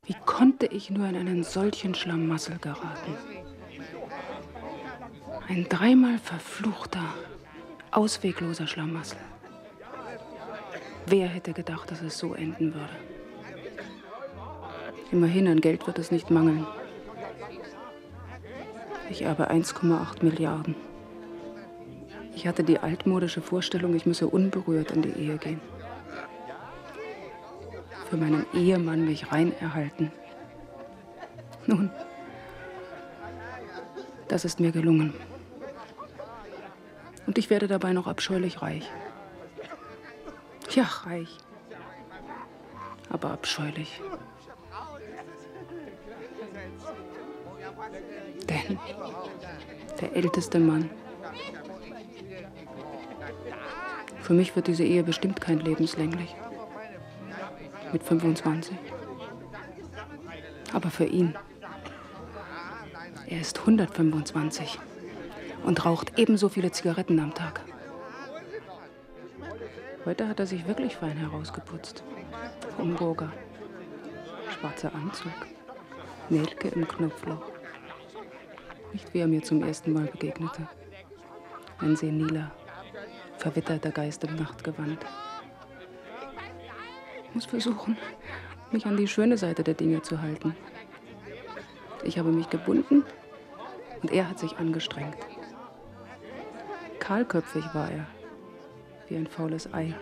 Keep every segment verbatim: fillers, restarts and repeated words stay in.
Wie konnte ich nur in einen solchen Schlamassel geraten? Ein dreimal verfluchter, auswegloser Schlamassel. Wer hätte gedacht, dass es so enden würde? Immerhin, an Geld wird es nicht mangeln. Ich erbe eins Komma acht Milliarden. Ich hatte die altmodische Vorstellung, ich müsse unberührt in die Ehe gehen. Für meinen Ehemann mich rein erhalten. Nun, das ist mir gelungen. Und ich werde dabei noch abscheulich reich. Ja, reich. Aber abscheulich. Denn der älteste Mann. Für mich wird diese Ehe bestimmt kein lebenslänglich. Mit fünfundzwanzig. Aber für ihn. Er ist hundertfünfundzwanzig und raucht ebenso viele Zigaretten am Tag. Heute hat er sich wirklich fein herausgeputzt. Homburger, schwarzer Anzug, Nelke im Knopfloch. Nicht wie er mir zum ersten Mal begegnete. Ein seniler, verwitterter Geist im Nachtgewand. Ich muss versuchen, mich an die schöne Seite der Dinge zu halten. Ich habe mich gebunden und er hat sich angestrengt. Kahlköpfig war er, wie ein faules Ei.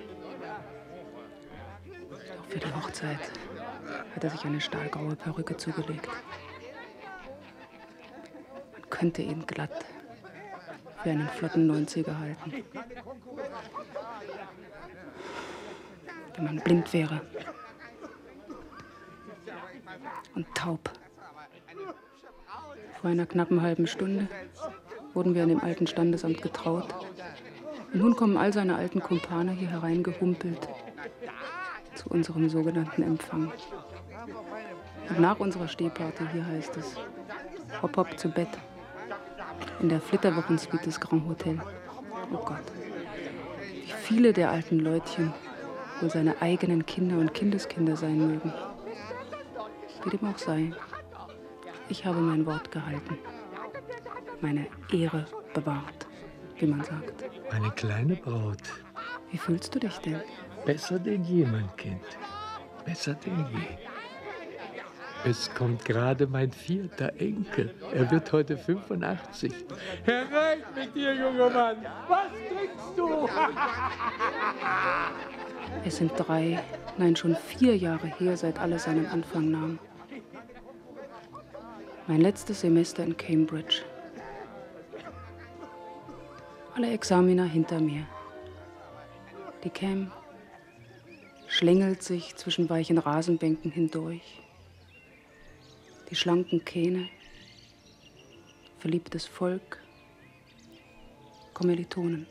Auch für die Hochzeit hat er sich eine stahlgraue Perücke zugelegt. Man könnte ihn glatt für einen flotten Neunziger halten. Wenn man blind wäre und taub. Vor einer knappen halben Stunde wurden wir an dem alten Standesamt getraut. Und nun kommen all seine alten Kumpane hier hereingehumpelt zu unserem sogenannten Empfang. Und nach unserer Stehparty hier heißt es, hopp hopp zu Bett. In der Flitterwochensuite des Grand Hotel. Oh Gott, wie viele der alten Leutchen wohl seine eigenen Kinder und Kindeskinder sein mögen. Wie dem auch sei, ich habe mein Wort gehalten. Meine Ehre bewahrt, wie man sagt. Meine kleine Braut. Wie fühlst du dich denn? Besser denn je, mein Kind. Besser denn je. Es kommt gerade mein vierter Enkel. Er wird heute fünfundachtzig. Herein mit dir, junger Mann. Was trinkst du? Es sind drei, nein, schon vier Jahre her, seit alles seinen Anfang nahm. Mein letztes Semester in Cambridge. Alle Examina hinter mir. Die Cam schlängelt sich zwischen weichen Rasenbänken hindurch. Die schlanken Kähne, verliebtes Volk, Kommilitonen.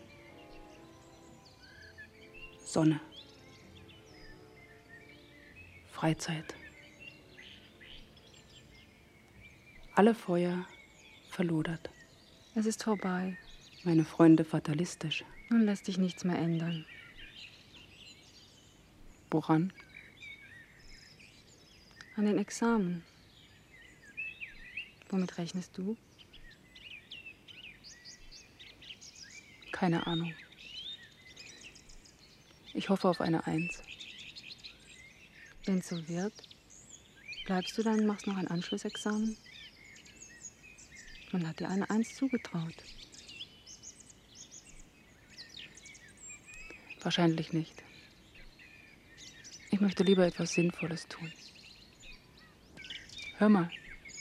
Sonne. Freizeit. Alle Feuer verlodert. Es ist vorbei. Meine Freunde fatalistisch. Nun lässt sich nichts mehr ändern. Woran? An den Examen. Womit rechnest du? Keine Ahnung. Ich hoffe auf eine Eins. Wenn es so wird, bleibst du dann und machst noch ein Anschlussexamen? Man hat dir eine Eins zugetraut. Wahrscheinlich nicht. Ich möchte lieber etwas Sinnvolles tun. Hör mal.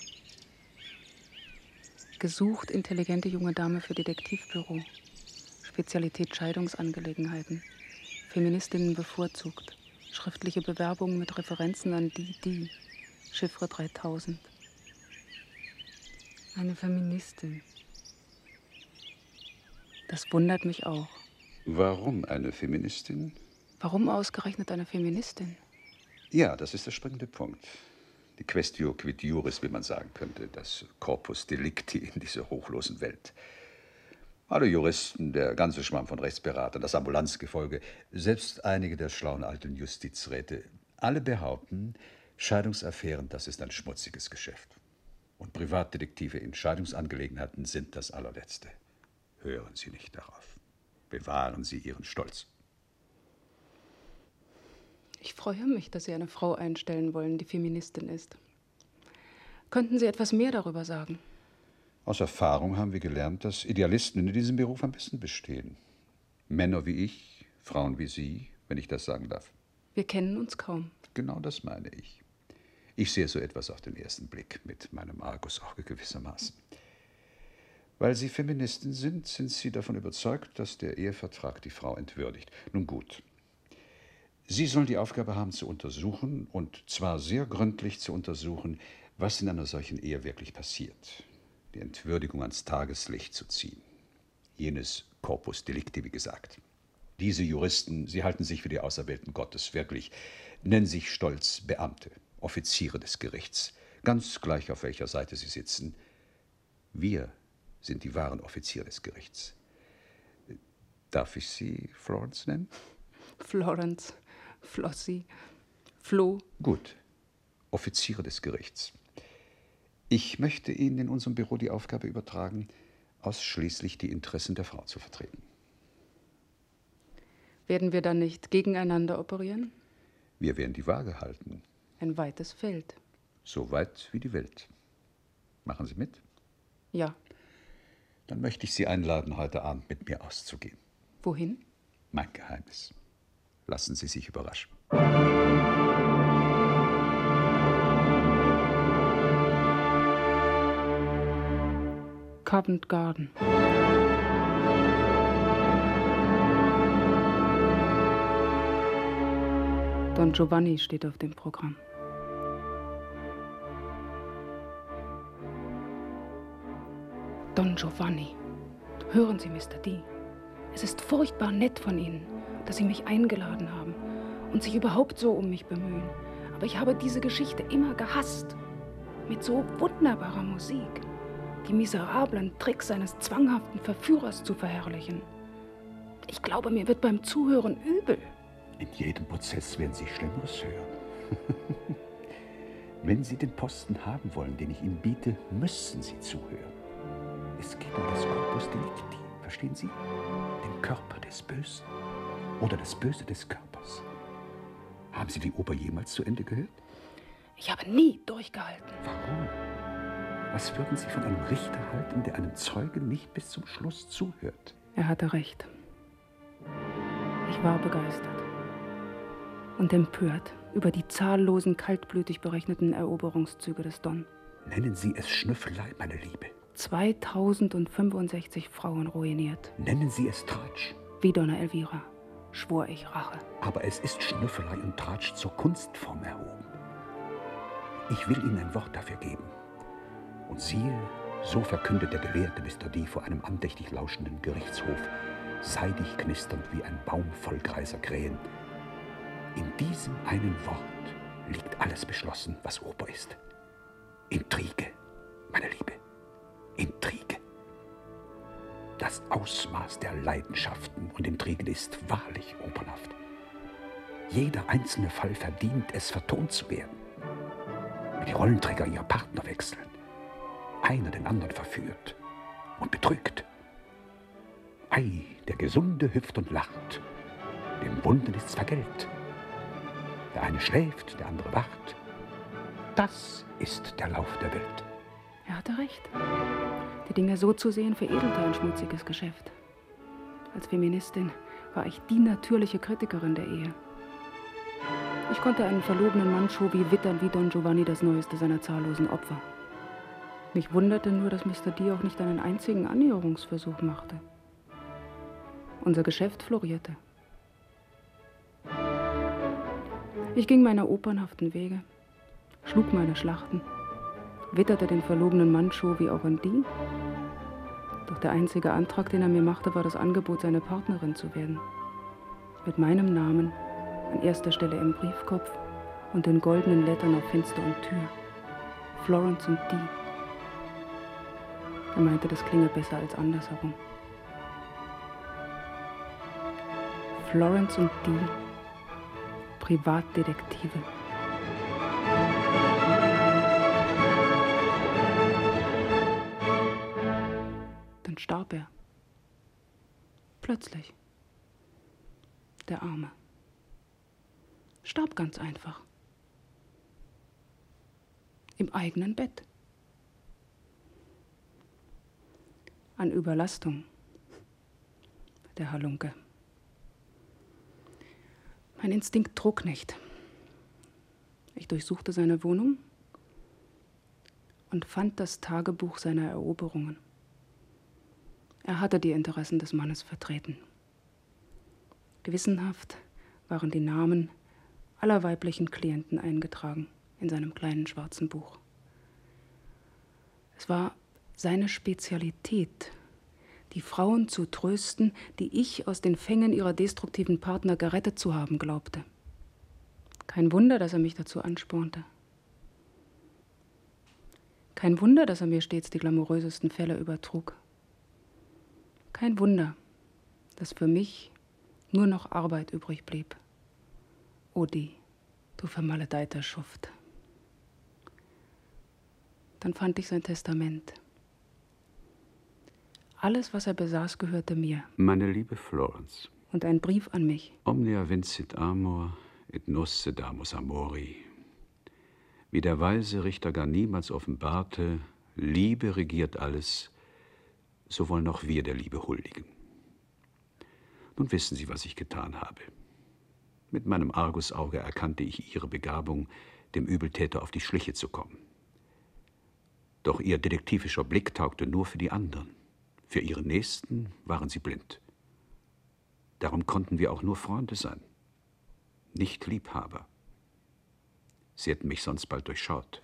Gesucht intelligente junge Dame für Detektivbüro. Spezialität Scheidungsangelegenheiten. Feministinnen bevorzugt. Schriftliche Bewerbungen mit Referenzen an die, die. Chiffre dreitausend. Eine Feministin. Das wundert mich auch. Warum eine Feministin? Warum ausgerechnet eine Feministin? Ja, das ist der springende Punkt. Die Quaestio quid juris, wie man sagen könnte, das Corpus Delicti in dieser hochlosen Welt. Alle Juristen, der ganze Schwamm von Rechtsberatern, das Ambulanzgefolge, selbst einige der schlauen alten Justizräte, alle behaupten, Scheidungsaffären, das ist ein schmutziges Geschäft. Und Privatdetektive in Scheidungsangelegenheiten sind das allerletzte. Hören Sie nicht darauf. Bewahren Sie Ihren Stolz. Ich freue mich, dass Sie eine Frau einstellen wollen, die Feministin ist. Könnten Sie etwas mehr darüber sagen? Aus Erfahrung haben wir gelernt, dass Idealisten in diesem Beruf am besten bestehen. Männer wie ich, Frauen wie Sie, wenn ich das sagen darf. Wir kennen uns kaum. Genau das meine ich. Ich sehe so etwas auf den ersten Blick, mit meinem Argusauge gewissermaßen. Weil Sie Feministin sind, sind Sie davon überzeugt, dass der Ehevertrag die Frau entwürdigt. Nun gut. Sie sollen die Aufgabe haben, zu untersuchen, und zwar sehr gründlich zu untersuchen, was in einer solchen Ehe wirklich passiert. Die Entwürdigung ans Tageslicht zu ziehen. Jenes Corpus Delicti, wie gesagt. Diese Juristen, sie halten sich für die Auserwählten Gottes, wirklich, nennen sich stolz Beamte, Offiziere des Gerichts, ganz gleich auf welcher Seite sie sitzen. Wir sind die wahren Offiziere des Gerichts. Darf ich Sie Florence nennen? Florence, Flossie, Flo. Gut, Offiziere des Gerichts. Ich möchte Ihnen in unserem Büro die Aufgabe übertragen, ausschließlich die Interessen der Frau zu vertreten. Werden wir dann nicht gegeneinander operieren? Wir werden die Waage halten. Ein weites Feld. So weit wie die Welt. Machen Sie mit? Ja. Dann möchte ich Sie einladen, heute Abend mit mir auszugehen. Wohin? Mein Geheimnis. Lassen Sie sich überraschen. Covent Garden. Don Giovanni steht auf dem Programm. Don Giovanni. Hören Sie, Mister D. Es ist furchtbar nett von Ihnen, dass Sie mich eingeladen haben und sich überhaupt so um mich bemühen. Aber ich habe diese Geschichte immer gehasst. Mit so wunderbarer Musik. Die miserablen Tricks eines zwanghaften Verführers zu verherrlichen. Ich glaube, mir wird beim Zuhören übel. In jedem Prozess werden Sie Schlimmeres hören. Wenn Sie den Posten haben wollen, den ich Ihnen biete, müssen Sie zuhören. Es geht um das Corpus Delicti, verstehen Sie? Den Körper des Bösen oder das Böse des Körpers. Haben Sie die Oper jemals zu Ende gehört? Ich habe nie durchgehalten. Warum? Was würden Sie von einem Richter halten, der einem Zeugen nicht bis zum Schluss zuhört? Er hatte recht. Ich war begeistert und empört über die zahllosen, kaltblütig berechneten Eroberungszüge des Don. Nennen Sie es Schnüffelei, meine Liebe. zweitausendfünfundsechzig Frauen ruiniert. Nennen Sie es Tratsch. Wie Donna Elvira schwor ich Rache. Aber es ist Schnüffelei und Tratsch zur Kunstform erhoben. Ich will Ihnen ein Wort dafür geben. Und siehe, so verkündet der gelehrte Mister D vor einem andächtig lauschenden Gerichtshof, seidig knisternd wie ein Baum voll greiser Krähen. In diesem einen Wort liegt alles beschlossen, was Oper ist. Intrige, meine Liebe, Intrige. Das Ausmaß der Leidenschaften und Intrigen ist wahrlich opernhaft. Jeder einzelne Fall verdient es, vertont zu werden. Wenn die Rollenträger ihre Partner wechseln, einer den anderen verführt und betrügt. Ei, der Gesunde hüpft und lacht, dem Wunden ist's vergällt. Der eine schläft, der andere wacht. Das ist der Lauf der Welt. Er hatte recht. Die Dinge so zu sehen, veredelte ein schmutziges Geschäft. Als Feministin war ich die natürliche Kritikerin der Ehe. Ich konnte einen verlobenen Mann Chauvi wittern wie Don Giovanni das neueste seiner zahllosen Opfer. Mich wunderte nur, dass Mister D auch nicht einen einzigen Annäherungsversuch machte. Unser Geschäft florierte. Ich ging meine opernhaften Wege, schlug meine Schlachten, witterte den verlobenen Mann Chauvi auch an die. Doch der einzige Antrag, den er mir machte, war das Angebot, seine Partnerin zu werden. Mit meinem Namen an erster Stelle im Briefkopf und den goldenen Lettern auf Fenster und Tür. Florence und D. Er meinte, das klinge besser als andersherum. Florence und D. Privatdetektive. starb er. Plötzlich. Der Arme. Starb ganz einfach. Im eigenen Bett. An Überlastung. Der Halunke. Mein Instinkt trug nicht. Ich durchsuchte seine Wohnung und fand das Tagebuch seiner Eroberungen. Er hatte die Interessen des Mannes vertreten. Gewissenhaft waren die Namen aller weiblichen Klienten eingetragen in seinem kleinen schwarzen Buch. Es war seine Spezialität, die Frauen zu trösten, die ich aus den Fängen ihrer destruktiven Partner gerettet zu haben glaubte. Kein Wunder, dass er mich dazu anspornte. Kein Wunder, dass er mir stets die glamourösesten Fälle übertrug. Kein Wunder, dass für mich nur noch Arbeit übrig blieb. Odi, du vermaledeiter Schuft. Dann fand ich sein Testament. Alles, was er besaß, gehörte mir. Meine liebe Florence. Und ein Brief an mich. Omnia vincit amor, et nos sedamus amori. Wie der weise Richter gar niemals offenbarte, Liebe regiert alles, so wollen auch wir der Liebe huldigen. Nun wissen Sie, was ich getan habe. Mit meinem Argusauge erkannte ich Ihre Begabung, dem Übeltäter auf die Schliche zu kommen. Doch Ihr detektivischer Blick taugte nur für die anderen. Für Ihre Nächsten waren Sie blind. Darum konnten wir auch nur Freunde sein, nicht Liebhaber. Sie hätten mich sonst bald durchschaut.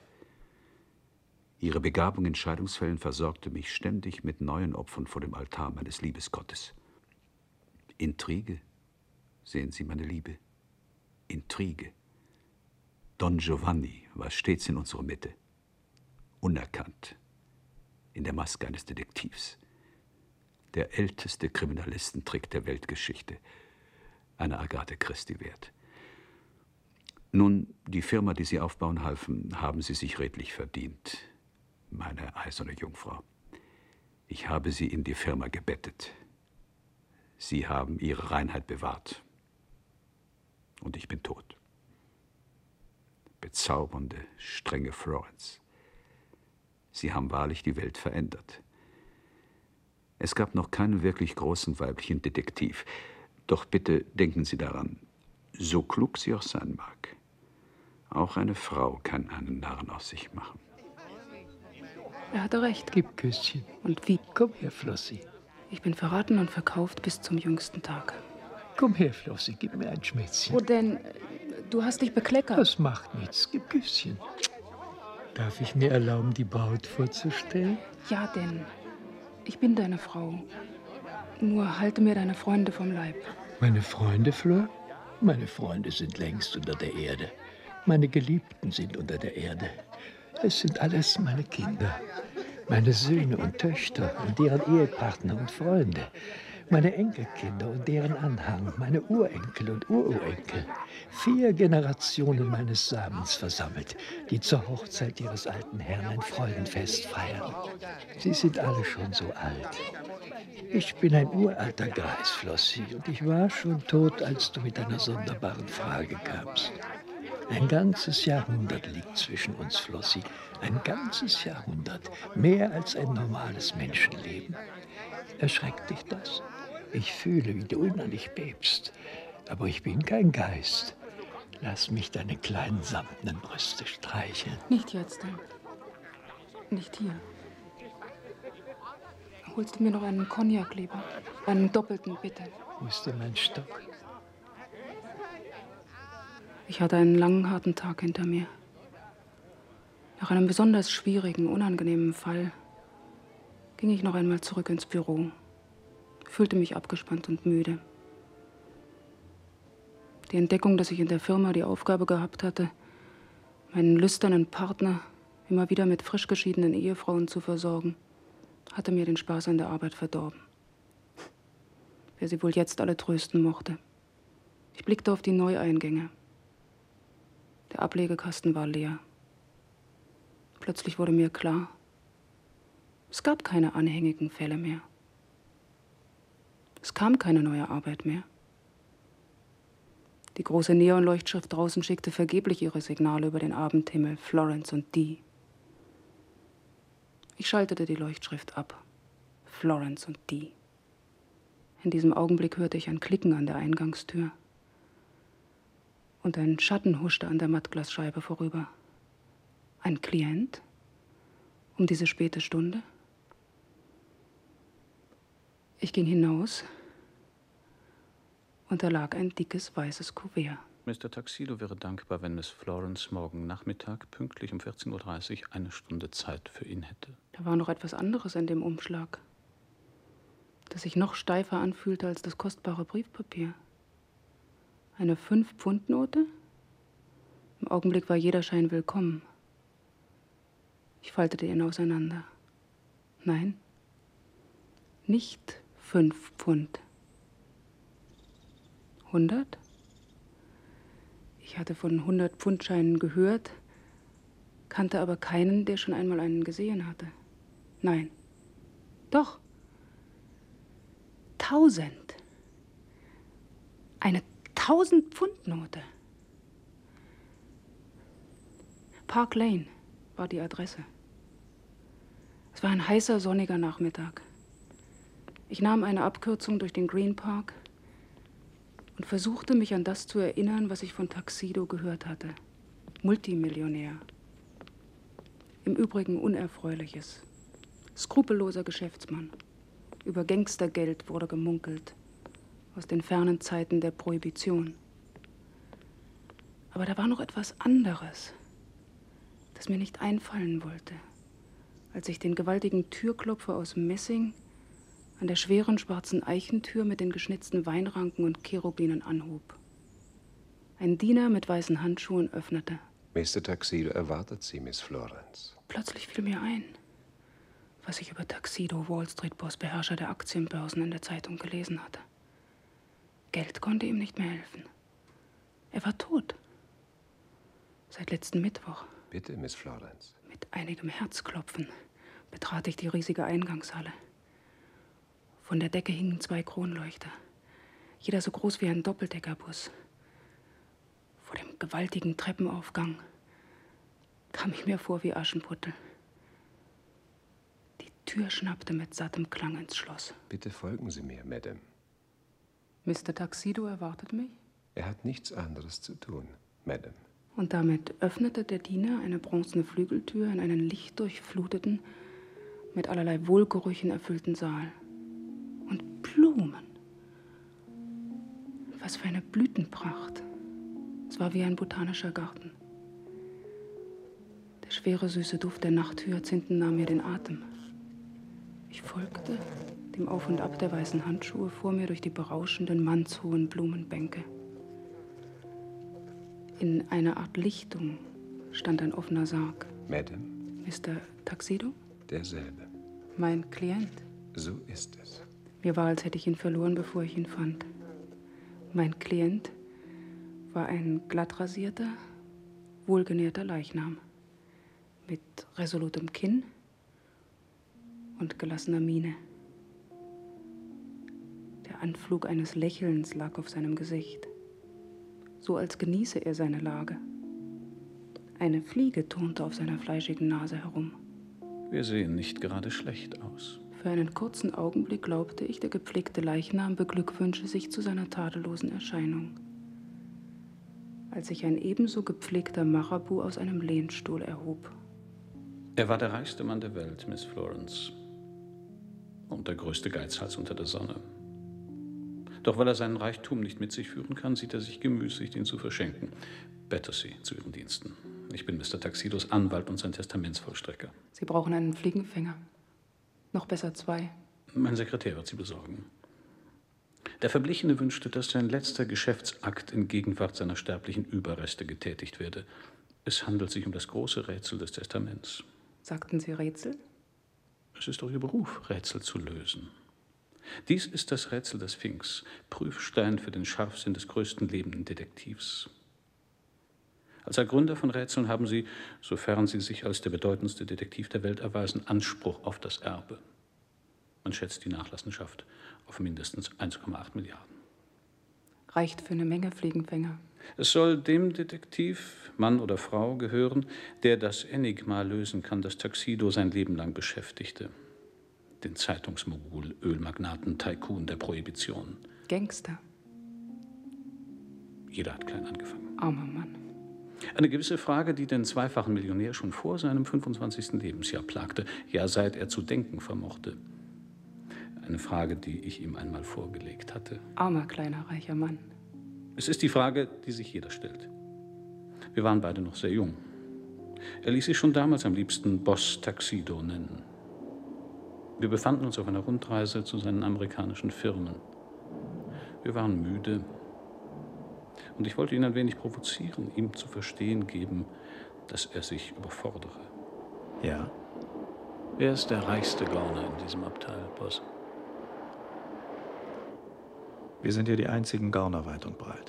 Ihre Begabung in Scheidungsfällen versorgte mich ständig mit neuen Opfern vor dem Altar meines Liebesgottes. Intrige, sehen Sie, meine Liebe, Intrige. Don Giovanni war stets in unserer Mitte, unerkannt, in der Maske eines Detektivs. Der älteste Kriminalistentrick der Weltgeschichte, eine Agathe Christie wert. Nun, die Firma, die Sie aufbauen halfen, haben Sie sich redlich verdient, meine eiserne Jungfrau. Ich habe Sie in die Firma gebettet. Sie haben Ihre Reinheit bewahrt. Und ich bin tot. Bezaubernde, strenge Florence. Sie haben wahrlich die Welt verändert. Es gab noch keinen wirklich großen weiblichen Detektiv. Doch bitte denken Sie daran, so klug sie auch sein mag, auch eine Frau kann einen Narren aus sich machen. Er hatte recht. Gib Küsschen. Und wie? Komm her, Flossi. Ich bin verraten und verkauft bis zum jüngsten Tag. Komm her, Flossi, gib mir ein Schmätzchen. Wo denn? Du hast dich bekleckert. Das macht nichts. Gib Küsschen. Darf ich mir erlauben, die Braut vorzustellen? Ja, denn ich bin deine Frau. Nur halte mir deine Freunde vom Leib. Meine Freunde, Flor? Meine Freunde sind längst unter der Erde. Meine Geliebten sind unter der Erde. Es sind alles meine Kinder. Meine Söhne und Töchter und deren Ehepartner und Freunde. Meine Enkelkinder und deren Anhang. Meine Urenkel und Ururenkel. Vier Generationen meines Samens versammelt, die zur Hochzeit ihres alten Herrn ein Freudenfest feiern. Sie sind alle schon so alt. Ich bin ein uralter Greis, Flossi, und ich war schon tot, als du mit deiner sonderbaren Frage kamst. Ein ganzes Jahrhundert liegt zwischen uns, Flossi. Ein ganzes Jahrhundert. Mehr als ein normales Menschenleben. Erschreckt dich das? Ich fühle, wie du innerlich bebst. Aber ich bin kein Geist. Lass mich deine kleinen samtenen Brüste streicheln. Nicht jetzt, denn. Nicht hier. Holst du mir noch einen Cognac, lieber? Einen doppelten, bitte. Wo ist denn mein Stock? Ich hatte einen langen, harten Tag hinter mir. Nach einem besonders schwierigen, unangenehmen Fall ging ich noch einmal zurück ins Büro, fühlte mich abgespannt und müde. Die Entdeckung, dass ich in der Firma die Aufgabe gehabt hatte, meinen lüsternen Partner immer wieder mit frisch geschiedenen Ehefrauen zu versorgen, hatte mir den Spaß an der Arbeit verdorben. Wer sie wohl jetzt alle trösten mochte. Ich blickte auf die Neueingänge. Der Ablegekasten war leer. Plötzlich wurde mir klar, es gab keine anhängigen Fälle mehr. Es kam keine neue Arbeit mehr. Die große Neonleuchtschrift draußen schickte vergeblich ihre Signale über den Abendhimmel, Florence und Dee. Ich schaltete die Leuchtschrift ab. Florence und Dee. In diesem Augenblick hörte ich ein Klicken an der Eingangstür. Und ein Schatten huschte an der Mattglasscheibe vorüber. Ein Klient? Um diese späte Stunde? Ich ging hinaus und da lag ein dickes, weißes Kuvert. Mister Tuxedo wäre dankbar, wenn Miss Florence morgen Nachmittag pünktlich um vierzehn Uhr dreißig eine Stunde Zeit für ihn hätte. Da war noch etwas anderes in dem Umschlag, das sich noch steifer anfühlte als das kostbare Briefpapier. Eine Fünf-Pfund-Note? Im Augenblick war jeder Schein willkommen. Ich faltete ihn auseinander. Nein, nicht fünf Pfund. Hundert? Ich hatte von hundert-Pfund-Scheinen gehört, kannte aber keinen, der schon einmal einen gesehen hatte. Nein. Doch. Tausend. Eine Tausend-Pfund-Note. Park Lane war die Adresse. Es war ein heißer, sonniger Nachmittag. Ich nahm eine Abkürzung durch den Green Park und versuchte, mich an das zu erinnern, was ich von Tuxedo gehört hatte. Multimillionär. Im Übrigen Unerfreuliches. Skrupelloser Geschäftsmann. Über Gangstergeld wurde gemunkelt. Aus den fernen Zeiten der Prohibition. Aber da war noch etwas anderes, das mir nicht einfallen wollte, als ich den gewaltigen Türklopfer aus Messing an der schweren schwarzen Eichentür mit den geschnitzten Weinranken und Cherubinen anhob. Ein Diener mit weißen Handschuhen öffnete. Mister Tuxedo erwartet Sie, Miss Florence. Plötzlich fiel mir ein, was ich über Tuxedo, Wall Street Boss, Beherrscher der Aktienbörsen, in der Zeitung gelesen hatte. Geld konnte ihm nicht mehr helfen. Er war tot. Seit letzten Mittwoch. Bitte, Miss Florence. Mit einigem Herzklopfen betrat ich die riesige Eingangshalle. Von der Decke hingen zwei Kronleuchter, jeder so groß wie ein Doppeldeckerbus. Vor dem gewaltigen Treppenaufgang kam ich mir vor wie Aschenputtel. Die Tür schnappte mit sattem Klang ins Schloss. Bitte folgen Sie mir, Madame. Mister Tuxedo erwartet mich? Er hat nichts anderes zu tun, Madame. Und damit öffnete der Diener eine bronzene Flügeltür in einen lichtdurchfluteten, mit allerlei Wohlgerüchen erfüllten Saal. Und Blumen. Was für eine Blütenpracht. Es war wie ein botanischer Garten. Der schwere, süße Duft der Nachthyazinthen nahm mir den Atem. Ich folgte dem Auf und Ab der weißen Handschuhe vor mir durch die berauschenden, mannshohen Blumenbänke. In einer Art Lichtung stand ein offener Sarg. Madame? Mister Tuxedo? Derselbe. Mein Klient? So ist es. Mir war, als hätte ich ihn verloren, bevor ich ihn fand. Mein Klient war ein glattrasierter, wohlgenährter Leichnam mit resolutem Kinn und gelassener Miene. Der Anflug eines Lächelns lag auf seinem Gesicht, so als genieße er seine Lage. Eine Fliege turnte auf seiner fleischigen Nase herum. Wir sehen nicht gerade schlecht aus. Für einen kurzen Augenblick glaubte ich, der gepflegte Leichnam beglückwünsche sich zu seiner tadellosen Erscheinung. Als sich ein ebenso gepflegter Marabu aus einem Lehnstuhl erhob. Er war der reichste Mann der Welt, Miss Florence. Und der größte Geizhals unter der Sonne. Doch weil er seinen Reichtum nicht mit sich führen kann, sieht er sich gemüßigt, ihn zu verschenken. Battersea zu Ihren Diensten. Ich bin Mister Tuxedos Anwalt und sein Testamentsvollstrecker. Sie brauchen einen Fliegenfänger. Noch besser zwei. Mein Sekretär wird sie besorgen. Der Verblichene wünschte, dass sein letzter Geschäftsakt in Gegenwart seiner sterblichen Überreste getätigt werde. Es handelt sich um das große Rätsel des Testaments. Sagten Sie Rätsel? Es ist doch Ihr Beruf, Rätsel zu lösen. Dies ist das Rätsel des Sphinx, Prüfstein für den Scharfsinn des größten lebenden Detektivs. Als Ergründer von Rätseln haben Sie, sofern Sie sich als der bedeutendste Detektiv der Welt erweisen, Anspruch auf das Erbe. Man schätzt die Nachlassenschaft auf mindestens eins Komma acht Milliarden. Reicht für eine Menge Fliegenfänger. Es soll dem Detektiv, Mann oder Frau, gehören, der das Enigma lösen kann, das Tuxedo sein Leben lang beschäftigte. Den Zeitungsmogul, Ölmagnaten, Tycoon der Prohibition. Gangster. Jeder hat klein angefangen. Armer Mann. Eine gewisse Frage, die den zweifachen Millionär schon vor seinem fünfundzwanzigsten Lebensjahr plagte, ja seit er zu denken vermochte. Eine Frage, die ich ihm einmal vorgelegt hatte. Armer, kleiner, reicher Mann. Es ist die Frage, die sich jeder stellt. Wir waren beide noch sehr jung. Er ließ sich schon damals am liebsten Boss Tuxedo nennen. Wir befanden uns auf einer Rundreise zu seinen amerikanischen Firmen. Wir waren müde. Und ich wollte ihn ein wenig provozieren, ihm zu verstehen geben, dass er sich überfordere. Ja? Wer ist der reichste Gauner in diesem Abteil, Boss? Wir sind hier die einzigen Gauner weit und breit.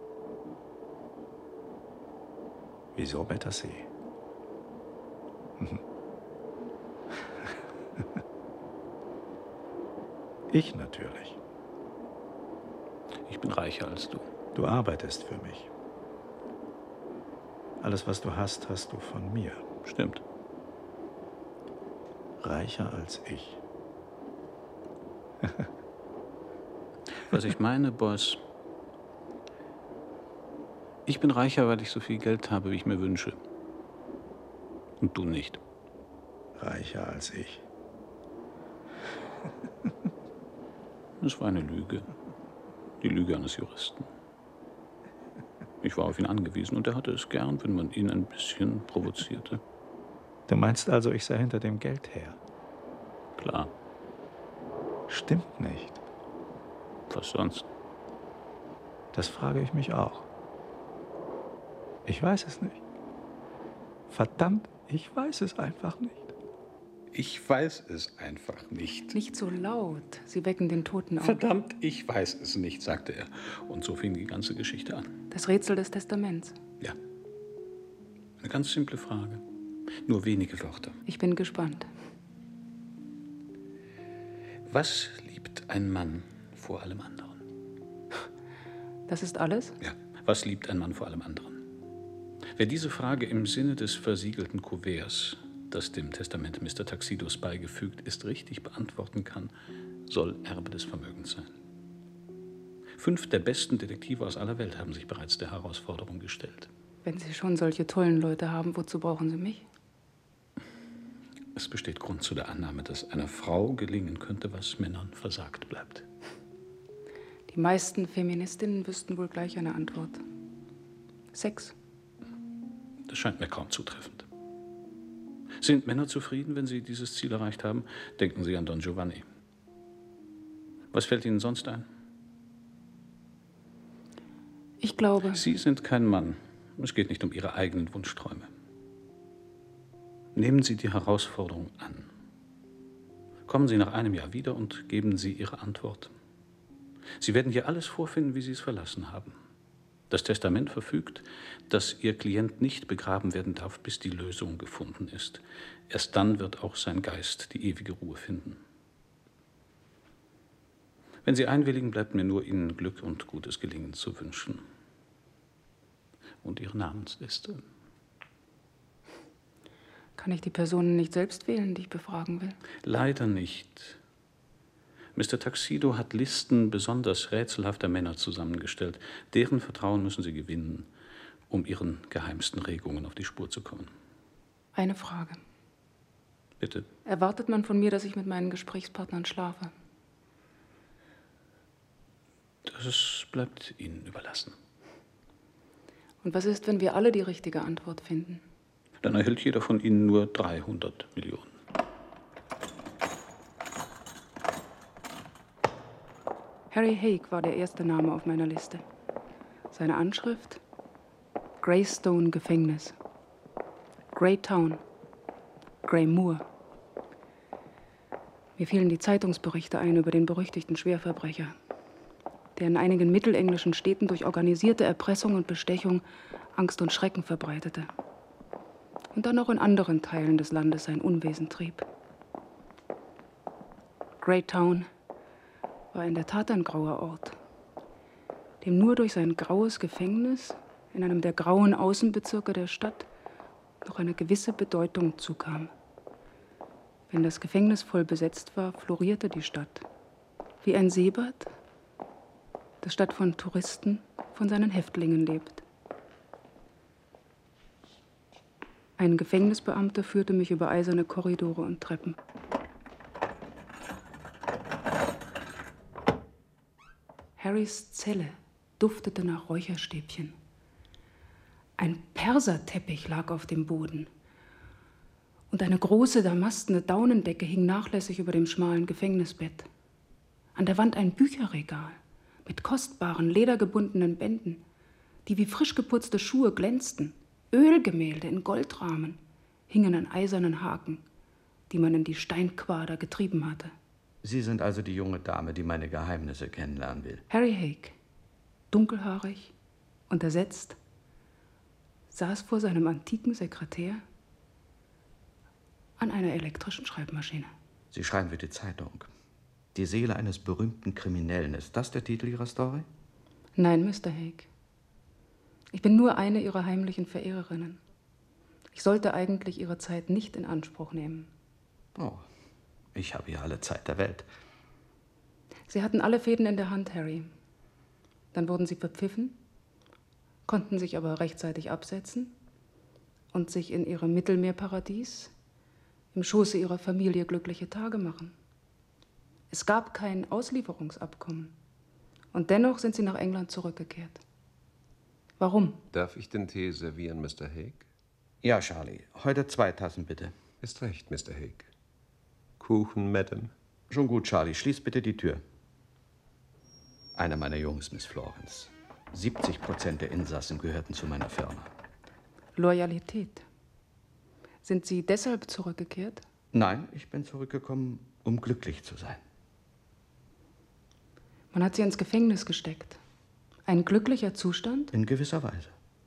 Wieso Battersea? Ich natürlich. Ich bin reicher als du. Du arbeitest für mich. Alles, was du hast, hast du von mir. Stimmt. Reicher als ich. Was ich meine, Boss, ich bin reicher, weil ich so viel Geld habe, wie ich mir wünsche. Und du nicht. Reicher als ich. Das war eine Lüge. Die Lüge eines Juristen. Ich war auf ihn angewiesen und er hatte es gern, wenn man ihn ein bisschen provozierte. Du meinst also, ich sei hinter dem Geld her? Klar. Stimmt nicht. Was sonst? Das frage ich mich auch. Ich weiß es nicht. Verdammt, ich weiß es einfach nicht. Ich weiß es einfach nicht. Nicht so laut. Sie wecken den Toten auf. Verdammt, ich weiß es nicht, sagte er. Und so fing die ganze Geschichte an. Das Rätsel des Testaments. Ja. Eine ganz simple Frage. Nur wenige Wörter. Ich bin gespannt. Was liebt ein Mann vor allem anderen? Das ist alles? Ja. Was liebt ein Mann vor allem anderen? Wer diese Frage im Sinne des versiegelten Kuverts, das dem Testament Mister Tuxedos beigefügt ist, richtig beantworten kann, soll Erbe des Vermögens sein. Fünf der besten Detektive aus aller Welt haben sich bereits der Herausforderung gestellt. Wenn Sie schon solche tollen Leute haben, wozu brauchen Sie mich? Es besteht Grund zu der Annahme, dass einer Frau gelingen könnte, was Männern versagt bleibt. Die meisten Feministinnen wüssten wohl gleich eine Antwort. Sex. Das scheint mir kaum zutreffend. Sind Männer zufrieden, wenn sie dieses Ziel erreicht haben? Denken Sie an Don Giovanni. Was fällt Ihnen sonst ein? Ich glaube... Sie sind kein Mann. Es geht nicht um Ihre eigenen Wunschträume. Nehmen Sie die Herausforderung an. Kommen Sie nach einem Jahr wieder und geben Sie Ihre Antwort. Sie werden hier alles vorfinden, wie Sie es verlassen haben. Das Testament verfügt, dass Ihr Klient nicht begraben werden darf, bis die Lösung gefunden ist. Erst dann wird auch sein Geist die ewige Ruhe finden. Wenn Sie einwilligen, bleibt mir nur, Ihnen Glück und gutes Gelingen zu wünschen. Und Ihre Namensliste. Kann ich die Personen nicht selbst wählen, die ich befragen will? Leider nicht. Mister Tuxedo hat Listen besonders rätselhafter Männer zusammengestellt. Deren Vertrauen müssen Sie gewinnen, um Ihren geheimsten Regungen auf die Spur zu kommen. Eine Frage. Bitte. Erwartet man von mir, dass ich mit meinen Gesprächspartnern schlafe? Das bleibt Ihnen überlassen. Und was ist, wenn wir alle die richtige Antwort finden? Dann erhält jeder von Ihnen nur dreihundert Millionen. Harry Haig war der erste Name auf meiner Liste. Seine Anschrift? Greystone Gefängnis. Greytown. Grey Moor. Mir fielen die Zeitungsberichte ein über den berüchtigten Schwerverbrecher, der in einigen mittelenglischen Städten durch organisierte Erpressung und Bestechung Angst und Schrecken verbreitete. Und dann auch in anderen Teilen des Landes sein Unwesen trieb. Greytown war in der Tat ein grauer Ort, dem nur durch sein graues Gefängnis in einem der grauen Außenbezirke der Stadt noch eine gewisse Bedeutung zukam. Wenn das Gefängnis voll besetzt war, florierte die Stadt wie ein Seebad, das statt von Touristen von seinen Häftlingen lebt. Ein Gefängnisbeamter führte mich über eiserne Korridore und Treppen. Harrys Zelle duftete nach Räucherstäbchen. Ein Perserteppich lag auf dem Boden und eine große damastene Daunendecke hing nachlässig über dem schmalen Gefängnisbett. An der Wand ein Bücherregal mit kostbaren, ledergebundenen Bänden, die wie frisch geputzte Schuhe glänzten. Ölgemälde in Goldrahmen hingen an eisernen Haken, die man in die Steinquader getrieben hatte. Sie sind also die junge Dame, die meine Geheimnisse kennenlernen will. Harry Hake, dunkelhaarig, untersetzt, saß vor seinem antiken Sekretär an einer elektrischen Schreibmaschine. Sie schreiben für die Zeitung. Die Seele eines berühmten Kriminellen. Ist das der Titel Ihrer Story? Nein, Mister Hake. Ich bin nur eine Ihrer heimlichen Verehrerinnen. Ich sollte eigentlich Ihre Zeit nicht in Anspruch nehmen. Oh, ich habe ja alle Zeit der Welt. Sie hatten alle Fäden in der Hand, Harry. Dann wurden Sie verpfiffen, konnten sich aber rechtzeitig absetzen und sich in Ihrem Mittelmeerparadies im Schoße Ihrer Familie glückliche Tage machen. Es gab kein Auslieferungsabkommen. Und dennoch sind Sie nach England zurückgekehrt. Warum? Darf ich den Tee servieren, Mister Hake? Ja, Charlie. Heute zwei Tassen, bitte. Ist recht, Mister Hake. Kuchen, Madame? Schon gut, Charlie. Schließ bitte die Tür. Einer meiner Jungs, Miss Florence. siebzig Prozent der Insassen gehörten zu meiner Firma. Loyalität. Sind Sie deshalb zurückgekehrt? Nein, ich bin zurückgekommen, um glücklich zu sein. Man hat Sie ins Gefängnis gesteckt. Ein glücklicher Zustand? In gewisser Weise.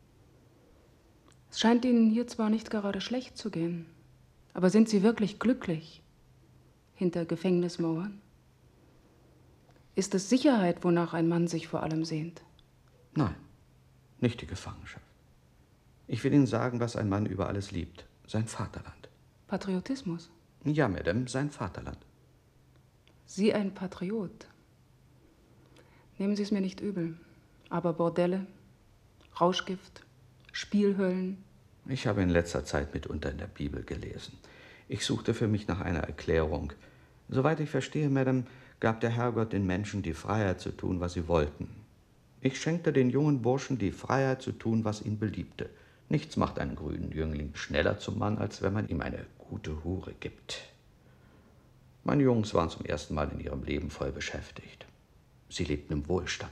Es scheint Ihnen hier zwar nicht gerade schlecht zu gehen, aber sind Sie wirklich glücklich hinter Gefängnismauern? Ist es Sicherheit, wonach ein Mann sich vor allem sehnt? Nein, nicht die Gefangenschaft. Ich will Ihnen sagen, was ein Mann über alles liebt. Sein Vaterland. Patriotismus? Ja, Madame, sein Vaterland. Sie ein Patriot? Nehmen Sie es mir nicht übel. Aber Bordelle, Rauschgift, Spielhöllen. Ich habe in letzter Zeit mitunter in der Bibel gelesen. Ich suchte für mich nach einer Erklärung. Soweit ich verstehe, Madame, gab der Herrgott den Menschen die Freiheit zu tun, was sie wollten. Ich schenkte den jungen Burschen die Freiheit zu tun, was ihn beliebte. Nichts macht einen grünen Jüngling schneller zum Mann, als wenn man ihm eine gute Hure gibt. Meine Jungs waren zum ersten Mal in ihrem Leben voll beschäftigt. Sie lebten im Wohlstand.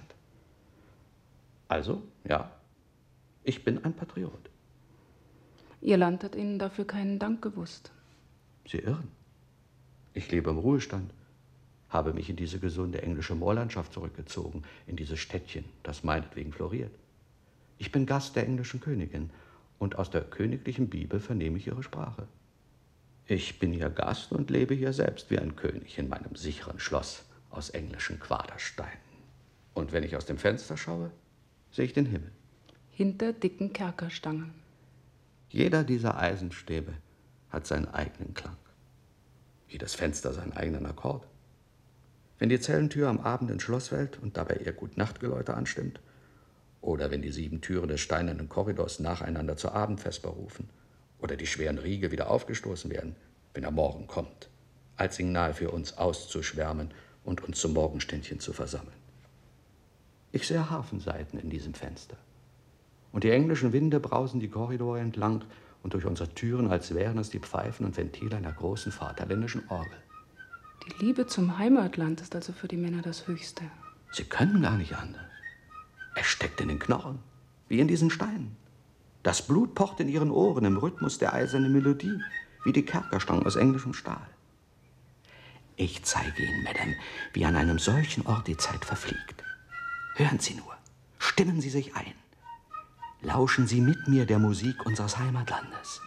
Also, ja, ich bin ein Patriot. Ihr Land hat Ihnen dafür keinen Dank gewusst. Sie irren. Ich lebe im Ruhestand, habe mich in diese gesunde englische Moorlandschaft zurückgezogen, in dieses Städtchen, das meinetwegen floriert. Ich bin Gast der englischen Königin und aus der königlichen Bibel vernehme ich ihre Sprache. Ich bin ihr Gast und lebe hier selbst wie ein König in meinem sicheren Schloss aus englischen Quadersteinen. Und wenn ich aus dem Fenster schaue, sehe ich den Himmel. Hinter dicken Kerkerstangen. Jeder dieser Eisenstäbe hat seinen eigenen Klang. Jedes Fenster seinen eigenen Akkord. Wenn die Zellentür am Abend ins Schloss fällt und dabei ihr Gutnachtgeläute anstimmt, oder wenn die sieben Türen des steinernen Korridors nacheinander zur Abendvesper rufen, oder die schweren Riegel wieder aufgestoßen werden, wenn der Morgen kommt, als Signal für uns auszuschwärmen und uns zum Morgenständchen zu versammeln. Ich sehe Hafenseiten in diesem Fenster. Und die englischen Winde brausen die Korridore entlang und durch unsere Türen, als wären es die Pfeifen und Ventile einer großen vaterländischen Orgel. Die Liebe zum Heimatland ist also für die Männer das Höchste. Sie können gar nicht anders. Es steckt in den Knochen, wie in diesen Steinen. Das Blut pocht in ihren Ohren im Rhythmus der eisernen Melodie, wie die Kerkerstangen aus englischem Stahl. Ich zeige Ihnen, Madame, wie an einem solchen Ort die Zeit verfliegt. Hören Sie nur, stimmen Sie sich ein. Lauschen Sie mit mir der Musik unseres Heimatlandes.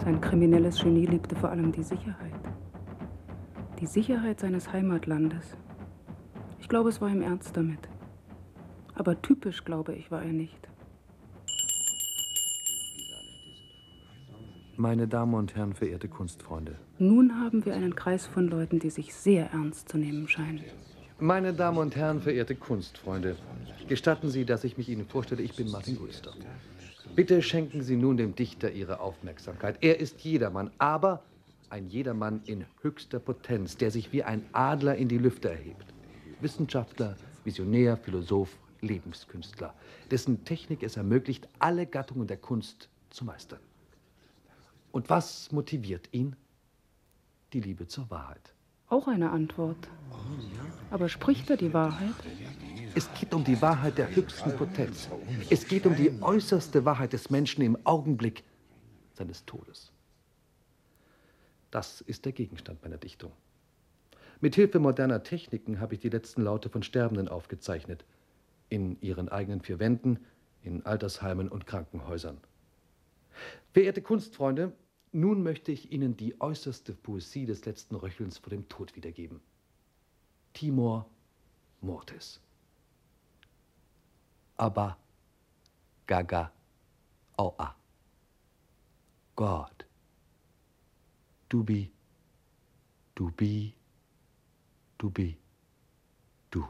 Sein kriminelles Genie liebte vor allem die Sicherheit. Die Sicherheit seines Heimatlandes. Ich glaube, es war ihm ernst damit. Aber typisch, glaube ich, war er nicht. Meine Damen und Herren, verehrte Kunstfreunde. Nun haben wir einen Kreis von Leuten, die sich sehr ernst zu nehmen scheinen. Meine Damen und Herren, verehrte Kunstfreunde, gestatten Sie, dass ich mich Ihnen vorstelle, ich bin Martin Woodstock. Bitte schenken Sie nun dem Dichter Ihre Aufmerksamkeit. Er ist jedermann, aber ein Jedermann in höchster Potenz, der sich wie ein Adler in die Lüfte erhebt. Wissenschaftler, Visionär, Philosoph, Lebenskünstler, dessen Technik es ermöglicht, alle Gattungen der Kunst zu meistern. Und was motiviert ihn? Die Liebe zur Wahrheit. Auch eine Antwort. Aber spricht er die Wahrheit? Es geht um die Wahrheit der höchsten Potenz. Es geht um die äußerste Wahrheit des Menschen im Augenblick seines Todes. Das ist der Gegenstand meiner Dichtung. Mit Hilfe moderner Techniken habe ich die letzten Laute von Sterbenden aufgezeichnet. In ihren eigenen vier Wänden, in Altersheimen und Krankenhäusern. Verehrte Kunstfreunde, nun möchte ich Ihnen die äußerste Poesie des letzten Röchelns vor dem Tod wiedergeben. Timor mortis. Abba, gaga, aua. God. Dubi, dubi, dubi, du.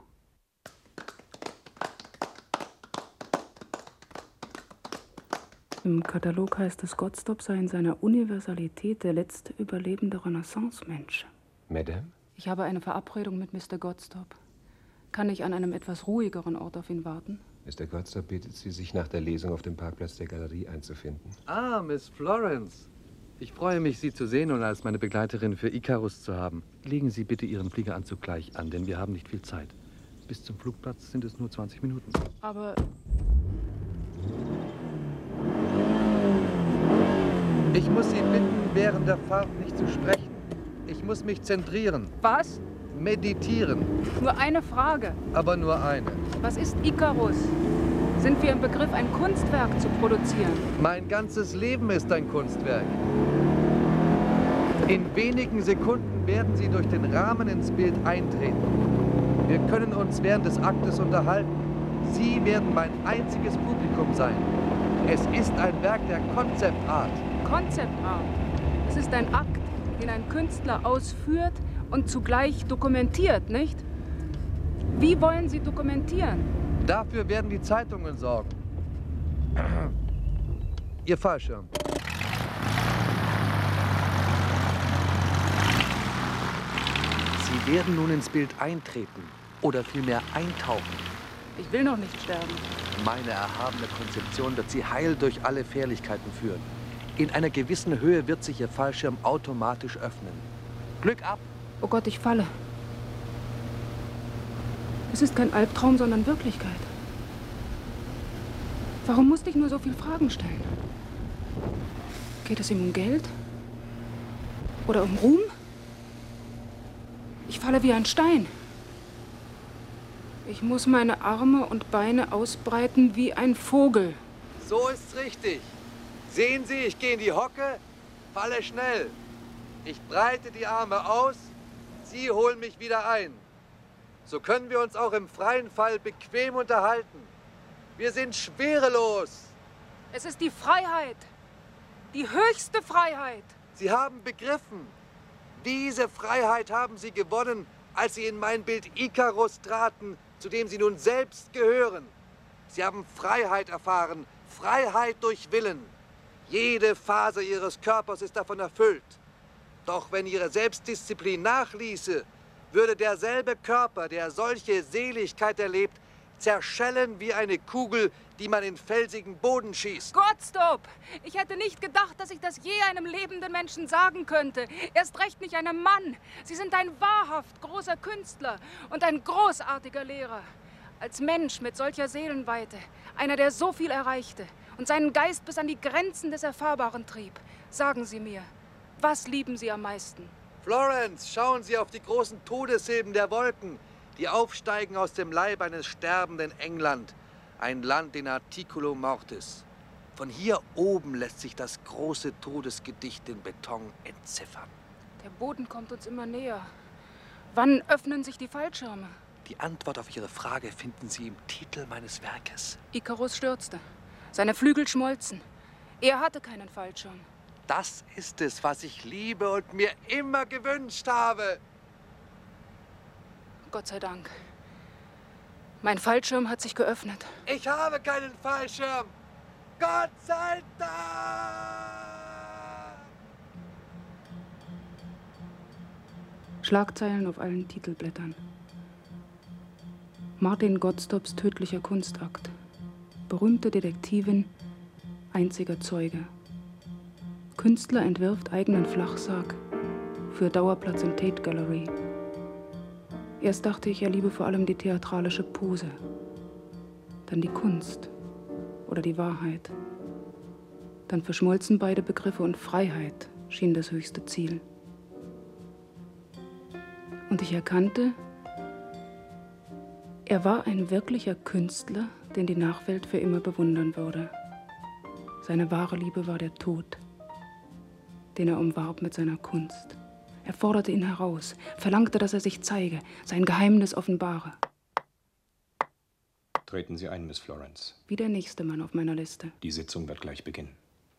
Im Katalog heißt es, Gottstop sei in seiner Universalität der letzte überlebende Renaissance-Mensch. Madame? Ich habe eine Verabredung mit Mister Gottstop. Kann ich an einem etwas ruhigeren Ort auf ihn warten? Mister Gottstop bittet Sie, sich nach der Lesung auf dem Parkplatz der Galerie einzufinden. Ah, Miss Florence. Ich freue mich, Sie zu sehen und als meine Begleiterin für Icarus zu haben. Legen Sie bitte Ihren Fliegeranzug gleich an, denn wir haben nicht viel Zeit. Bis zum Flugplatz sind es nur zwanzig Minuten. Aber ich muss Sie bitten, während der Fahrt nicht zu sprechen. Ich muss mich zentrieren. was? Meditieren. Nur eine Frage. Aber nur eine. Was ist Icarus? Sind wir im Begriff, ein Kunstwerk zu produzieren? Mein ganzes Leben ist ein Kunstwerk. In wenigen Sekunden werden Sie durch den Rahmen ins Bild eintreten. Wir können uns während des Aktes unterhalten. Sie werden mein einziges Publikum sein. Es ist ein Werk der Konzeptart. Konzeptart. Es ist ein Akt, den ein Künstler ausführt und zugleich dokumentiert, nicht? Wie wollen Sie dokumentieren? Dafür werden die Zeitungen sorgen. Ihr Fallschirm. Sie werden nun ins Bild eintreten oder vielmehr eintauchen. Ich will noch nicht sterben. Meine erhabene Konzeption wird Sie heil durch alle Fährlichkeiten führen. In einer gewissen Höhe wird sich Ihr Fallschirm automatisch öffnen. Glück ab! Oh Gott, ich falle. Es ist kein Albtraum, sondern Wirklichkeit. Warum musste ich nur so viele Fragen stellen? Geht es ihm um Geld? Oder um Ruhm? Ich falle wie ein Stein. Ich muss meine Arme und Beine ausbreiten wie ein Vogel. So ist's richtig. Sehen Sie, ich gehe in die Hocke, falle schnell. Ich breite die Arme aus, Sie holen mich wieder ein. So können wir uns auch im freien Fall bequem unterhalten. Wir sind schwerelos. Es ist die Freiheit. Die höchste Freiheit. Sie haben begriffen. Diese Freiheit haben Sie gewonnen, als Sie in mein Bild Icarus traten, zu dem Sie nun selbst gehören. Sie haben Freiheit erfahren, Freiheit durch Willen. Jede Phase Ihres Körpers ist davon erfüllt. Doch wenn Ihre Selbstdisziplin nachließe, würde derselbe Körper, der solche Seligkeit erlebt, zerschellen wie eine Kugel, die man in felsigen Boden schießt. Gottstop! Ich hätte nicht gedacht, dass ich das je einem lebenden Menschen sagen könnte. Erst recht nicht einem Mann. Sie sind ein wahrhaft großer Künstler und ein großartiger Lehrer. Als Mensch mit solcher Seelenweite, einer, der so viel erreichte und seinen Geist bis an die Grenzen des Erfahrbaren trieb. Sagen Sie mir, was lieben Sie am meisten? Florence, schauen Sie auf die großen Todessilben der Wolken, die aufsteigen aus dem Leib eines sterbenden England, ein Land in articulo mortis. Von hier oben lässt sich das große Todesgedicht in Beton entziffern. Der Boden kommt uns immer näher. Wann öffnen sich die Fallschirme? Die Antwort auf Ihre Frage finden Sie im Titel meines Werkes. Ikarus stürzte. Seine Flügel schmolzen. Er hatte keinen Fallschirm. Das ist es, was ich liebe und mir immer gewünscht habe. Gott sei Dank. Mein Fallschirm hat sich geöffnet. Ich habe keinen Fallschirm. Gott sei Dank! Schlagzeilen auf allen Titelblättern. Martin Gottstops tödlicher Kunstakt. Berühmte Detektivin, einziger Zeuge. Künstler entwirft eigenen Flachsarg für Dauerplatz in Tate Gallery. Erst dachte ich, er liebe vor allem die theatralische Pose. Dann die Kunst oder die Wahrheit. Dann verschmolzen beide Begriffe und Freiheit schien das höchste Ziel. Und ich erkannte, er war ein wirklicher Künstler, den die Nachwelt für immer bewundern würde. Seine wahre Liebe war der Tod, den er umwarb mit seiner Kunst. Er forderte ihn heraus, verlangte, dass er sich zeige, sein Geheimnis offenbare. Treten Sie ein, Miss Florence. Wie der nächste Mann auf meiner Liste. Die Sitzung wird gleich beginnen.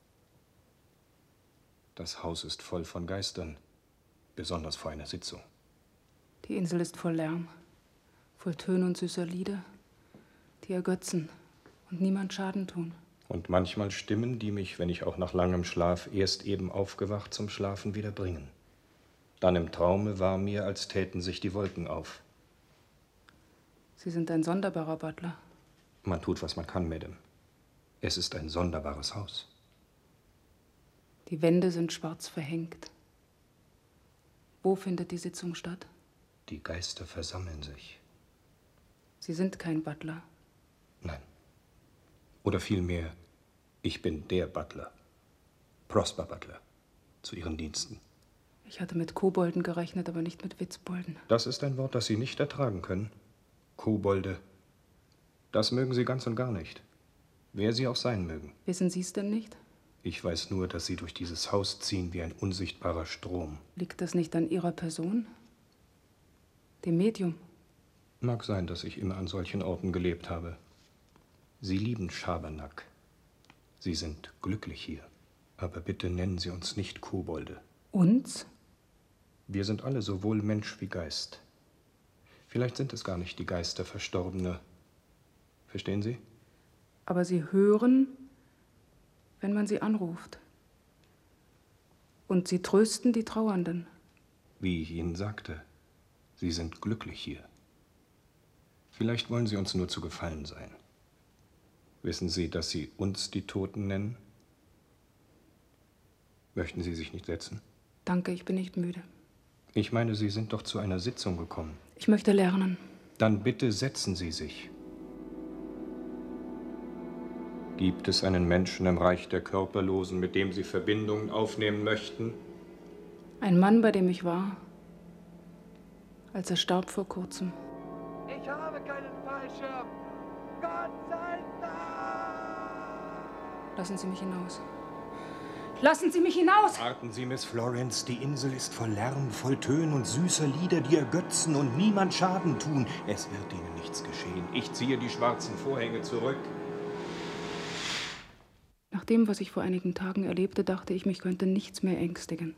Das Haus ist voll von Geistern, besonders vor einer Sitzung. Die Insel ist voll Lärm, voll Töne und süßer Lieder, die ergötzen und niemand Schaden tun. Und manchmal Stimmen, die mich, wenn ich auch nach langem Schlaf erst eben aufgewacht zum Schlafen wieder bringen. Dann im Traume war mir, als täten sich die Wolken auf. Sie sind ein sonderbarer Butler. Man tut, was man kann, Madame. Es ist ein sonderbares Haus. Die Wände sind schwarz verhängt. Wo findet die Sitzung statt? Die Geister versammeln sich. Sie sind kein Butler. Nein. Oder vielmehr, ich bin der Butler. Prosper Butler. Zu Ihren Diensten. Ich hatte mit Kobolden gerechnet, aber nicht mit Witzbolden. Das ist ein Wort, das Sie nicht ertragen können. Kobolde. Das mögen Sie ganz und gar nicht. Wer Sie auch sein mögen. Wissen Sie es denn nicht? Ich weiß nur, dass Sie durch dieses Haus ziehen wie ein unsichtbarer Strom. Liegt das nicht an Ihrer Person? Dem Medium? Mag sein, dass ich immer an solchen Orten gelebt habe. Sie lieben Schabernack. Sie sind glücklich hier. Aber bitte nennen Sie uns nicht Kobolde. Uns? Wir sind alle sowohl Mensch wie Geist. Vielleicht sind es gar nicht die Geister Verstorbener. Verstehen Sie? Aber Sie hören, wenn man sie anruft. Und Sie trösten die Trauernden. Wie ich Ihnen sagte, Sie sind glücklich hier. Vielleicht wollen Sie uns nur zu Gefallen sein. Wissen Sie, dass Sie uns die Toten nennen? Möchten Sie sich nicht setzen? Danke, ich bin nicht müde. Ich meine, Sie sind doch zu einer Sitzung gekommen. Ich möchte lernen. Dann bitte setzen Sie sich. Gibt es einen Menschen im Reich der Körperlosen, mit dem Sie Verbindungen aufnehmen möchten? Ein Mann, bei dem ich war, als er starb vor kurzem. Ich habe keinen Fallschirm. Gott sei Dank! Lassen Sie mich hinaus. Lassen Sie mich hinaus! Warten Sie, Miss Florence, die Insel ist voll Lärm, voll Tönen und süßer Lieder, die ergötzen und niemand Schaden tun. Es wird Ihnen nichts geschehen. Ich ziehe die schwarzen Vorhänge zurück. Nach dem, was ich vor einigen Tagen erlebte, dachte ich, mich könnte nichts mehr ängstigen.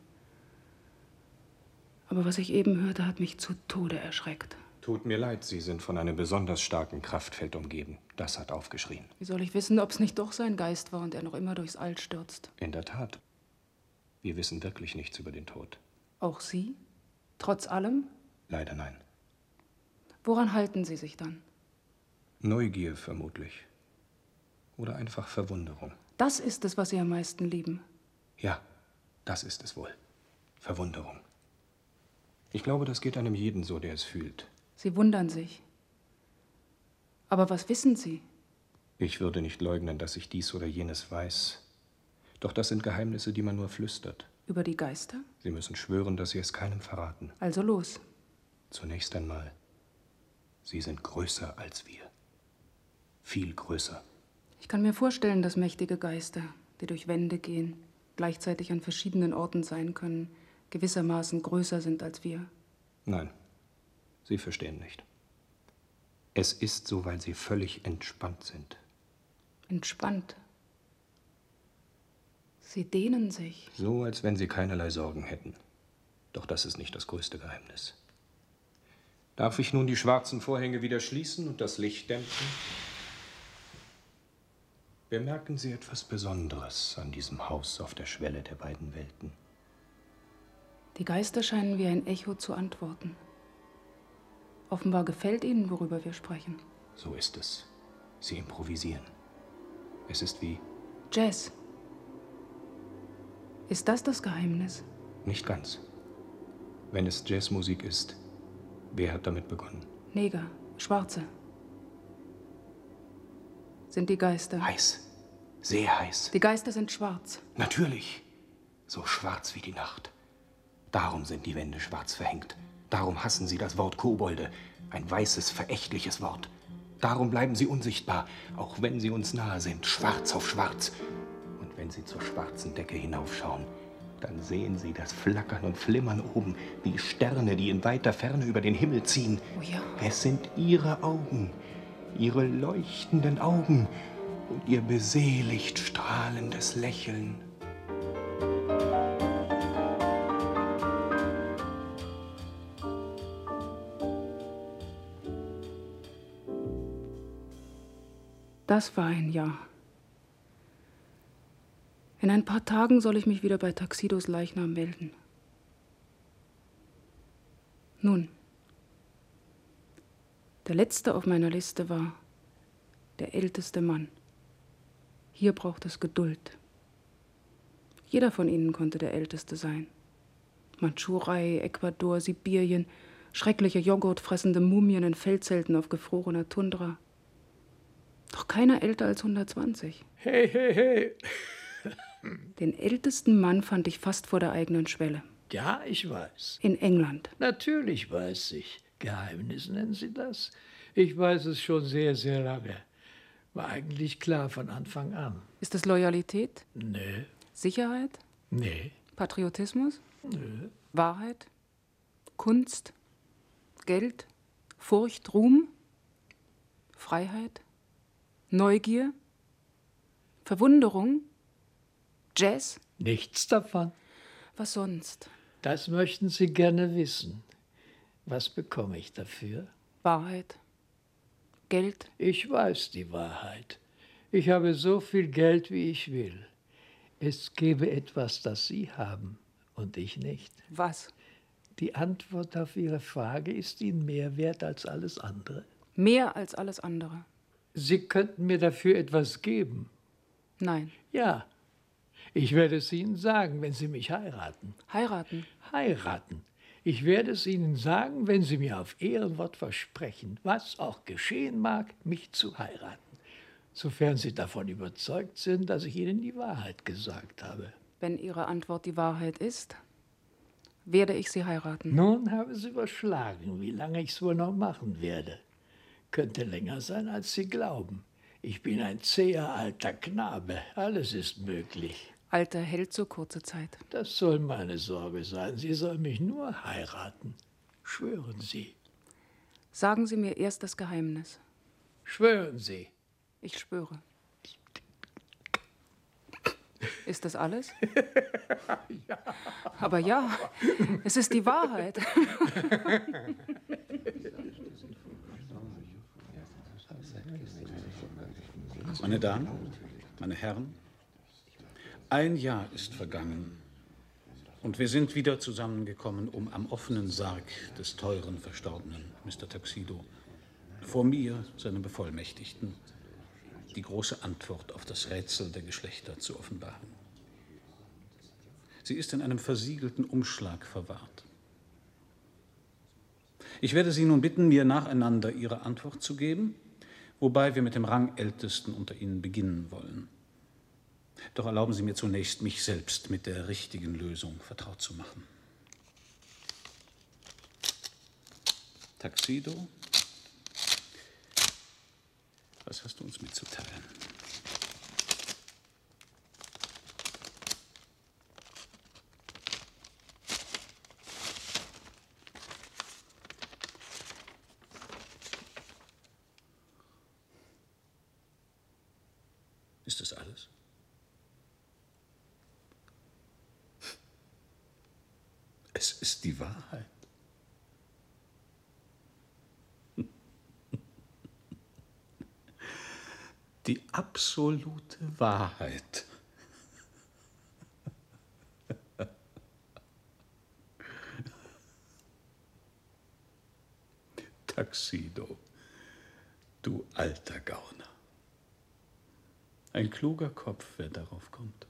Aber was ich eben hörte, hat mich zu Tode erschreckt. Tut mir leid, Sie sind von einem besonders starken Kraftfeld umgeben. Das hat aufgeschrien. Wie soll ich wissen, ob es nicht doch sein Geist war und er noch immer durchs All stürzt? In der Tat. Wir wissen wirklich nichts über den Tod. Auch Sie? Trotz allem? Leider nein. Woran halten Sie sich dann? Neugier vermutlich. Oder einfach Verwunderung. Das ist es, was Sie am meisten lieben. Ja, das ist es wohl. Verwunderung. Ich glaube, das geht einem jeden so, der es fühlt. Sie wundern sich. Aber was wissen Sie? Ich würde nicht leugnen, dass ich dies oder jenes weiß. Doch das sind Geheimnisse, die man nur flüstert. Über die Geister? Sie müssen schwören, dass Sie es keinem verraten. Also los. Zunächst einmal, Sie sind größer als wir. Viel größer. Ich kann mir vorstellen, dass mächtige Geister, die durch Wände gehen, gleichzeitig an verschiedenen Orten sein können, gewissermaßen größer sind als wir. Nein, Sie verstehen nicht. Es ist so, weil Sie völlig entspannt sind. Entspannt? Sie dehnen sich. So, als wenn Sie keinerlei Sorgen hätten. Doch das ist nicht das größte Geheimnis. Darf ich nun die schwarzen Vorhänge wieder schließen und das Licht dämpfen? Bemerken Sie etwas Besonderes an diesem Haus auf der Schwelle der beiden Welten? Die Geister scheinen wie ein Echo zu antworten. Offenbar gefällt Ihnen, worüber wir sprechen. So ist es. Sie improvisieren. Es ist wie... Jazz. Ist das das Geheimnis? Nicht ganz. Wenn es Jazzmusik ist, wer hat damit begonnen? Neger, Schwarze. Sind die Geister. Heiß. Sehr heiß. Die Geister sind schwarz. Natürlich. So schwarz wie die Nacht. Darum sind die Wände schwarz verhängt. Darum hassen sie das Wort Kobolde. Ein weißes, verächtliches Wort. Darum bleiben sie unsichtbar, auch wenn sie uns nahe sind. Schwarz auf schwarz. Und wenn sie zur schwarzen Decke hinaufschauen, dann sehen sie das Flackern und Flimmern oben, wie Sterne, die in weiter Ferne über den Himmel ziehen. Oh ja. Es sind ihre Augen, ihre leuchtenden Augen und ihr beseligt strahlendes Lächeln. Das war ein Jahr. In ein paar Tagen soll ich mich wieder bei Taxidos Leichnam melden. Nun, der letzte auf meiner Liste war der älteste Mann. Hier braucht es Geduld. Jeder von ihnen konnte der Älteste sein. Mandschurei, Ecuador, Sibirien, schreckliche joghurtfressende Mumien in Feldzelten auf gefrorener Tundra. Doch keiner älter als hundertzwanzig. Hey, hey, hey. Den ältesten Mann fand ich fast vor der eigenen Schwelle. Ja, ich weiß. In England. Natürlich weiß ich. Geheimnis nennen Sie das? Ich weiß es schon sehr, sehr lange. War eigentlich klar von Anfang an. Ist es Loyalität? Nee. Sicherheit? Nee. Patriotismus? Nö. Wahrheit? Kunst? Geld? Furcht? Ruhm? Freiheit? Neugier? Verwunderung? Jazz? Nichts davon. Was sonst? Das möchten Sie gerne wissen. Was bekomme ich dafür? Wahrheit? Geld? Ich weiß die Wahrheit. Ich habe so viel Geld, wie ich will. Es gäbe etwas, das Sie haben und ich nicht. Was? Die Antwort auf Ihre Frage ist Ihnen mehr wert als alles andere. Mehr als alles andere? Sie könnten mir dafür etwas geben. Nein. Ja. Ich werde es Ihnen sagen, wenn Sie mich heiraten. Heiraten? Heiraten. Ich werde es Ihnen sagen, wenn Sie mir auf Ehrenwort versprechen, was auch geschehen mag, mich zu heiraten. Sofern Sie davon überzeugt sind, dass ich Ihnen die Wahrheit gesagt habe. Wenn Ihre Antwort die Wahrheit ist, werde ich Sie heiraten. Nun haben Sie überschlagen, wie lange ich es wohl noch machen werde. Könnte länger sein, als Sie glauben. Ich bin ein zäher alter Knabe. Alles ist möglich. Alter hält so kurze Zeit. Das soll meine Sorge sein. Sie soll mich nur heiraten. Schwören Sie. Sagen Sie mir erst das Geheimnis. Schwören Sie. Ich schwöre. Ist das alles? Ja. Aber ja, es ist die Wahrheit. Meine Damen, meine Herren, ein Jahr ist vergangen und wir sind wieder zusammengekommen, um am offenen Sarg des teuren Verstorbenen, Mister Tuxedo, vor mir, seinem Bevollmächtigten, die große Antwort auf das Rätsel der Geschlechter zu offenbaren. Sie ist in einem versiegelten Umschlag verwahrt. Ich werde Sie nun bitten, mir nacheinander Ihre Antwort zu geben, wobei wir mit dem Rangältesten unter Ihnen beginnen wollen. Doch erlauben Sie mir zunächst, mich selbst mit der richtigen Lösung vertraut zu machen. Tuxedo, was hast du uns mitzuteilen? Ist es alles? Es ist die Wahrheit. Die absolute Wahrheit. Taxido, du alter Gauner. Ein kluger Kopf, wer darauf kommt.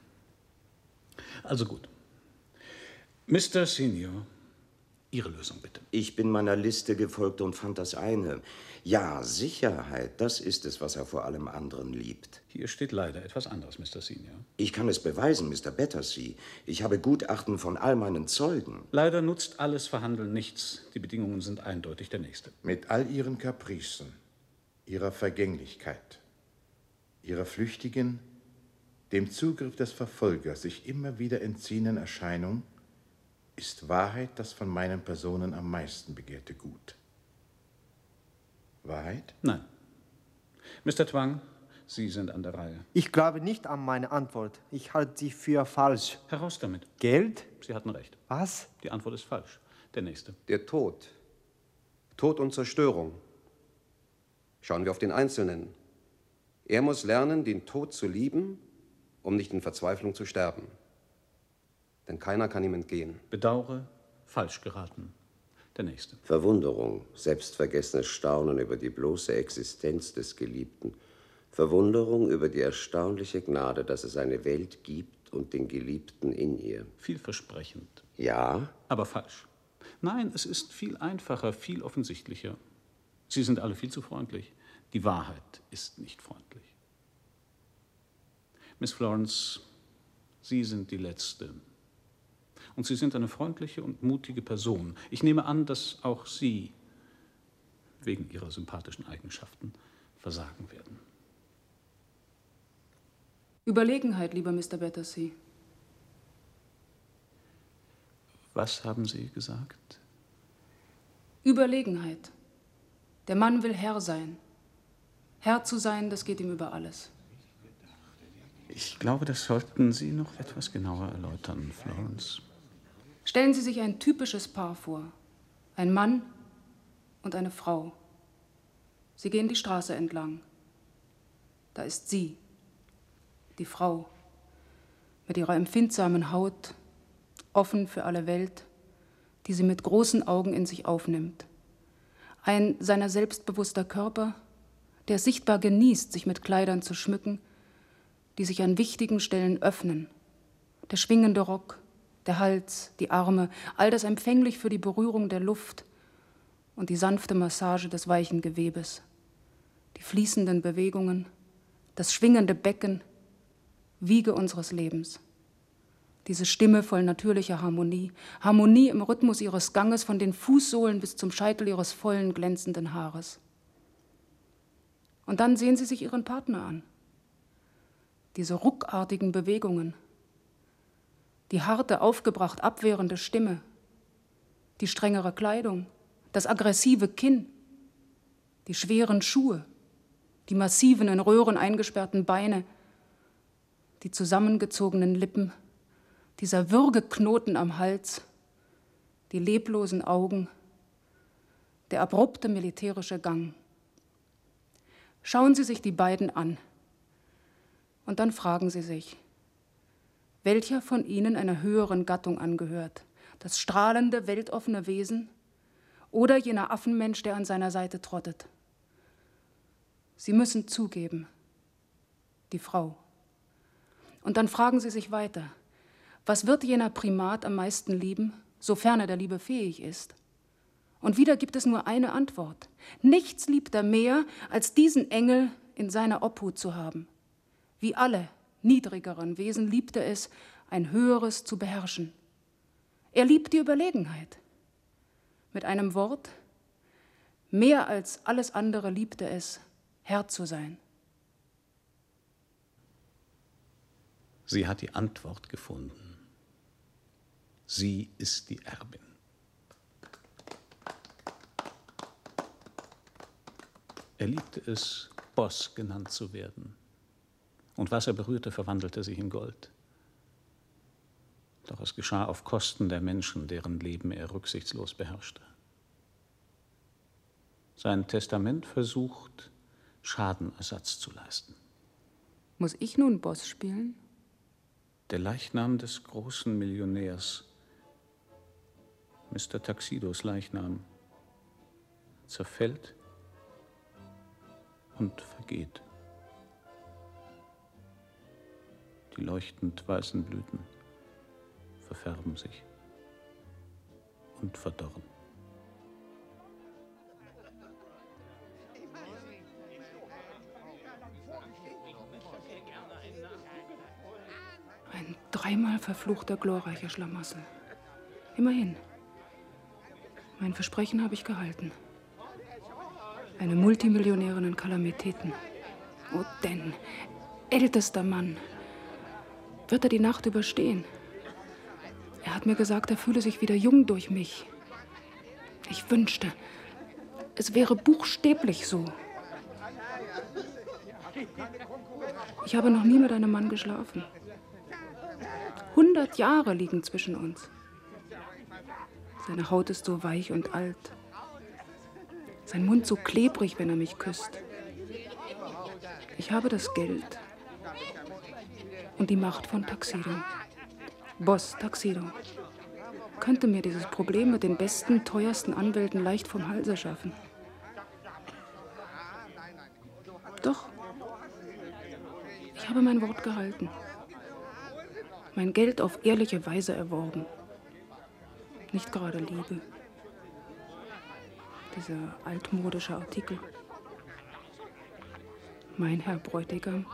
Also gut. Mister Senior, Ihre Lösung bitte. Ich bin meiner Liste gefolgt und fand das eine. Ja, Sicherheit, das ist es, was er vor allem anderen liebt. Hier steht leider etwas anderes, Mister Senior. Ich kann es beweisen, Mister Battersea. Ich habe Gutachten von all meinen Zeugen. Leider nutzt alles Verhandeln nichts. Die Bedingungen sind eindeutig der nächste. Mit all ihren Kapricen, ihrer Vergänglichkeit, ihrer flüchtigen, dem Zugriff des Verfolgers sich immer wieder entziehenden Erscheinung ist Wahrheit das von meinen Personen am meisten begehrte Gut. Wahrheit? Nein. Mister Twang, Sie sind an der Reihe. Ich glaube nicht an meine Antwort. Ich halte sie für falsch. Heraus damit. Geld? Sie hatten recht. Was? Die Antwort ist falsch. Der nächste. Der Tod. Tod und Zerstörung. Schauen wir auf den Einzelnen. Er muss lernen, den Tod zu lieben, um nicht in Verzweiflung zu sterben. Denn keiner kann ihm entgehen. Bedauere, falsch geraten. Der nächste. Verwunderung, selbstvergessenes Staunen über die bloße Existenz des Geliebten. Verwunderung über die erstaunliche Gnade, dass es eine Welt gibt und den Geliebten in ihr. Vielversprechend. Ja? Aber falsch. Nein, es ist viel einfacher, viel offensichtlicher. Sie sind alle viel zu freundlich. Die Wahrheit ist nicht freundlich. Miss Florence, Sie sind die Letzte. Und Sie sind eine freundliche und mutige Person. Ich nehme an, dass auch Sie, wegen Ihrer sympathischen Eigenschaften, versagen werden. Überlegenheit, lieber Mister Battersea. Was haben Sie gesagt? Überlegenheit. Der Mann will Herr sein. Herr zu sein, das geht ihm über alles. Ich glaube, das sollten Sie noch etwas genauer erläutern, Florence. Stellen Sie sich ein typisches Paar vor. Ein Mann und eine Frau. Sie gehen die Straße entlang. Da ist sie, die Frau, mit ihrer empfindsamen Haut, offen für alle Welt, die sie mit großen Augen in sich aufnimmt. Ein seiner selbstbewusster Körper, der sichtbar genießt, sich mit Kleidern zu schmücken, die sich an wichtigen Stellen öffnen. Der schwingende Rock, der Hals, die Arme, all das empfänglich für die Berührung der Luft und die sanfte Massage des weichen Gewebes. Die fließenden Bewegungen, das schwingende Becken, Wiege unseres Lebens. Diese Stimme voll natürlicher Harmonie, Harmonie im Rhythmus ihres Ganges von den Fußsohlen bis zum Scheitel ihres vollen, glänzenden Haares. Und dann sehen Sie sich Ihren Partner an. Diese ruckartigen Bewegungen, die harte, aufgebracht abwehrende Stimme, die strengere Kleidung, das aggressive Kinn, die schweren Schuhe, die massiven, in Röhren eingesperrten Beine, die zusammengezogenen Lippen, dieser Würgeknoten am Hals, die leblosen Augen, der abrupte militärische Gang. Schauen Sie sich die beiden an und dann fragen Sie sich, welcher von ihnen einer höheren Gattung angehört, das strahlende, weltoffene Wesen oder jener Affenmensch, der an seiner Seite trottet. Sie müssen zugeben, die Frau. Und dann fragen Sie sich weiter, was wird jener Primat am meisten lieben, sofern er der Liebe fähig ist? Und wieder gibt es nur eine Antwort. Nichts liebt er mehr, als diesen Engel in seiner Obhut zu haben. Wie alle niedrigeren Wesen liebt er es, ein Höheres zu beherrschen. Er liebt die Überlegenheit. Mit einem Wort, mehr als alles andere liebt er es, Herr zu sein. Sie hat die Antwort gefunden. Sie ist die Erbin. Er liebte es, Boss genannt zu werden. Und was er berührte, verwandelte sich in Gold. Doch es geschah auf Kosten der Menschen, deren Leben er rücksichtslos beherrschte. Sein Testament versucht, Schadenersatz zu leisten. Muss ich nun Boss spielen? Der Leichnam des großen Millionärs, Mister Tuxedos Leichnam, zerfällt und vergeht. Die leuchtend weißen Blüten verfärben sich und verdorren. Ein dreimal verfluchter, glorreicher Schlamassel. Immerhin. Mein Versprechen habe ich gehalten. Eine Multimillionärin in Kalamitäten. Oh, denn, ältester Mann. Wird er die Nacht überstehen? Er hat mir gesagt, er fühle sich wieder jung durch mich. Ich wünschte, es wäre buchstäblich so. Ich habe noch nie mit einem Mann geschlafen. Hundert Jahre liegen zwischen uns. Seine Haut ist so weich und alt. Sein Mund so klebrig, wenn er mich küsst. Ich habe das Geld und die Macht von Tuxedo. Boss Tuxedo könnte mir dieses Problem mit den besten, teuersten Anwälten leicht vom Halse schaffen. Doch, ich habe mein Wort gehalten. Mein Geld auf ehrliche Weise erworben. Nicht gerade Liebe. Dieser altmodische Artikel. Mein Herr Bräutigam.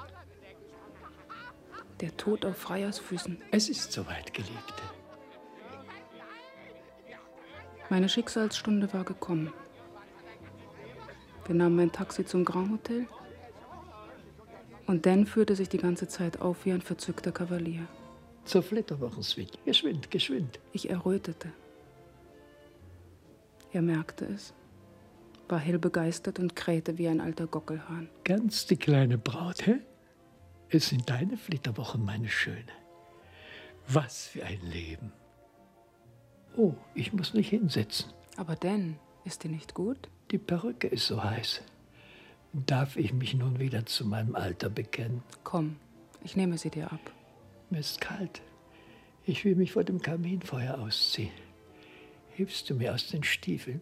Der Tod auf Freiersfüßen. Es ist soweit, Geliebte. Meine Schicksalsstunde war gekommen. Wir nahmen ein Taxi zum Grand Hotel. Und Dan führte sich die ganze Zeit auf wie ein verzückter Kavalier. Zur Flitterwochensuite. Geschwind, geschwind. Ich errötete. Er merkte es, war hell begeistert und krähte wie ein alter Gockelhahn. Ganz die kleine Braut, hä? Es sind deine Flitterwochen, meine Schöne. Was für ein Leben. Oh, ich muss mich hinsetzen. Aber Dan, ist dir nicht gut? Die Perücke ist so heiß. Darf ich mich nun wieder zu meinem Alter bekennen? Komm, ich nehme sie dir ab. Mir ist kalt. Ich will mich vor dem Kaminfeuer ausziehen. Hilfst du mir aus den Stiefeln?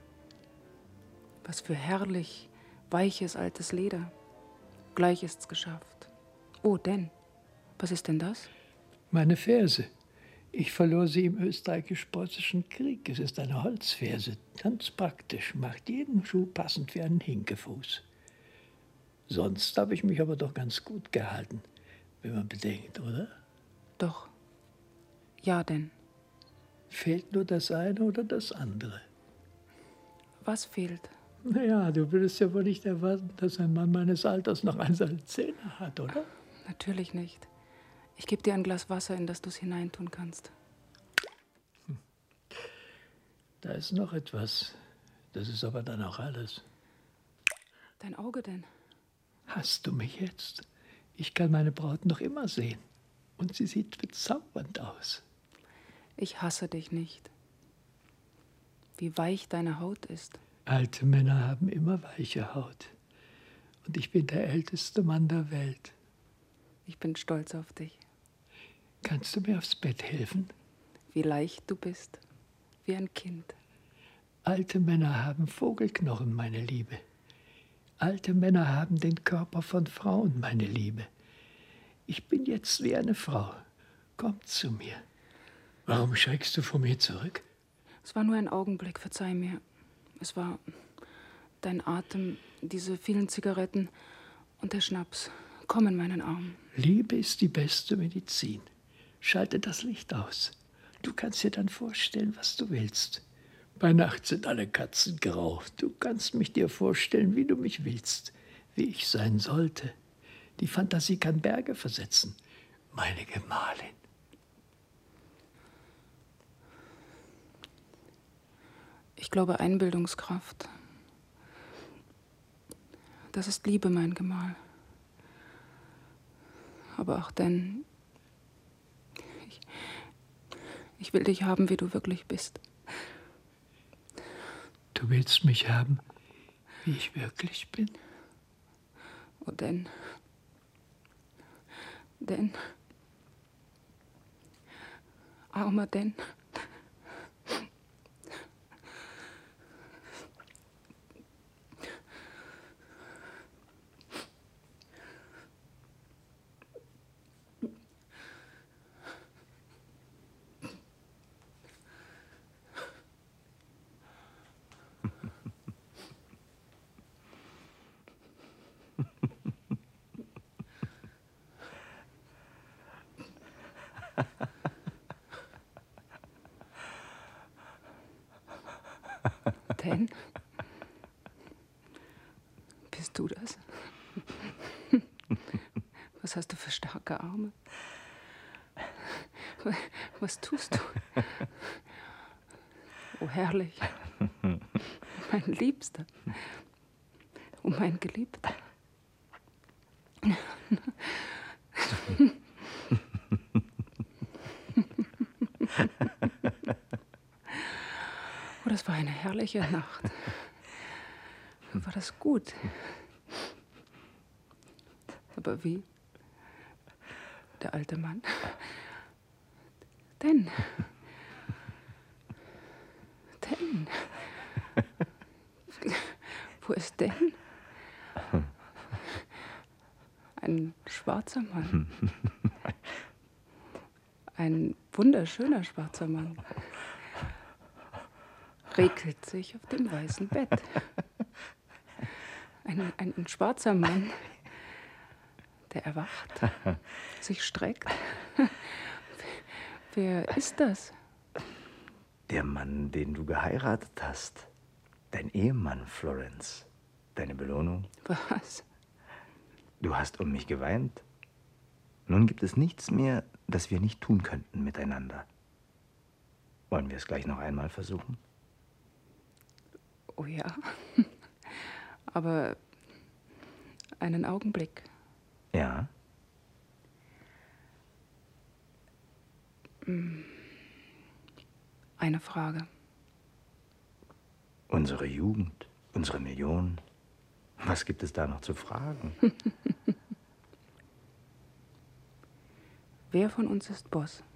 Was für herrlich, weiches, altes Leder. Gleich ist's geschafft. Oh, Dan, was ist denn das? Meine Ferse. Ich verlor sie im österreichisch-preußischen Krieg. Es ist eine Holzferse. Ganz praktisch. Macht jeden Schuh passend wie einen Hinkefuß. Sonst habe ich mich aber doch ganz gut gehalten, wenn man bedenkt, oder? Doch. Ja, denn. Fehlt nur das eine oder das andere? Was fehlt? Naja, du würdest ja wohl nicht erwarten, dass ein Mann meines Alters noch einzelne Zähne hat, oder? Natürlich nicht. Ich gebe dir ein Glas Wasser, in das du es hineintun kannst. Hm. Da ist noch etwas. Das ist aber dann auch alles. Dein Auge denn? Hast du mich jetzt? Ich kann meine Braut noch immer sehen. Und sie sieht bezaubernd aus. Ich hasse dich nicht. Wie weich deine Haut ist. Alte Männer haben immer weiche Haut. Und ich bin der älteste Mann der Welt. Ich bin stolz auf dich. Kannst du mir aufs Bett helfen? Wie leicht du bist. Wie ein Kind. Alte Männer haben Vogelknochen, meine Liebe. Alte Männer haben den Körper von Frauen, meine Liebe. Ich bin jetzt wie eine Frau. Komm zu mir. Warum schreckst du vor mir zurück? Es war nur ein Augenblick, verzeih mir. Es war dein Atem, diese vielen Zigaretten und der Schnaps. Komm in meinen Arm. Liebe ist die beste Medizin. Schalte das Licht aus. Du kannst dir dann vorstellen, was du willst. Bei Nacht sind alle Katzen grau. Du kannst mich dir vorstellen, wie du mich willst, wie ich sein sollte. Die Fantasie kann Berge versetzen, meine Gemahlin. Ich glaube Einbildungskraft. Das ist Liebe, mein Gemahl. Aber auch dann, ich, ich will dich haben, wie du wirklich bist. Du willst mich haben, wie ich wirklich bin? Und dann, dann, armer Dan. Dan? Bist du das? Was hast du für starke Arme? Was tust du? Oh, herrlich. Mein Liebster. Oh, mein Geliebter. Oh, das war eine herrliche Nacht. War das gut? Aber wie? Der alte Mann. Denn? Denn? Wo ist denn? Ein schwarzer Mann. Ein wunderschöner schwarzer Mann. Regelt sich auf dem weißen Bett. Ein, ein, ein schwarzer Mann, der erwacht, sich streckt. Wer ist das? Der Mann, den du geheiratet hast. Dein Ehemann, Florence. Deine Belohnung. Was? Du hast um mich geweint. Nun gibt es nichts mehr, das wir nicht tun könnten miteinander. Wollen wir es gleich noch einmal versuchen? Oh ja. Aber einen Augenblick. Ja? Eine Frage. Unsere Jugend, unsere Millionen. Was gibt es da noch zu fragen? Wer von uns ist Boss?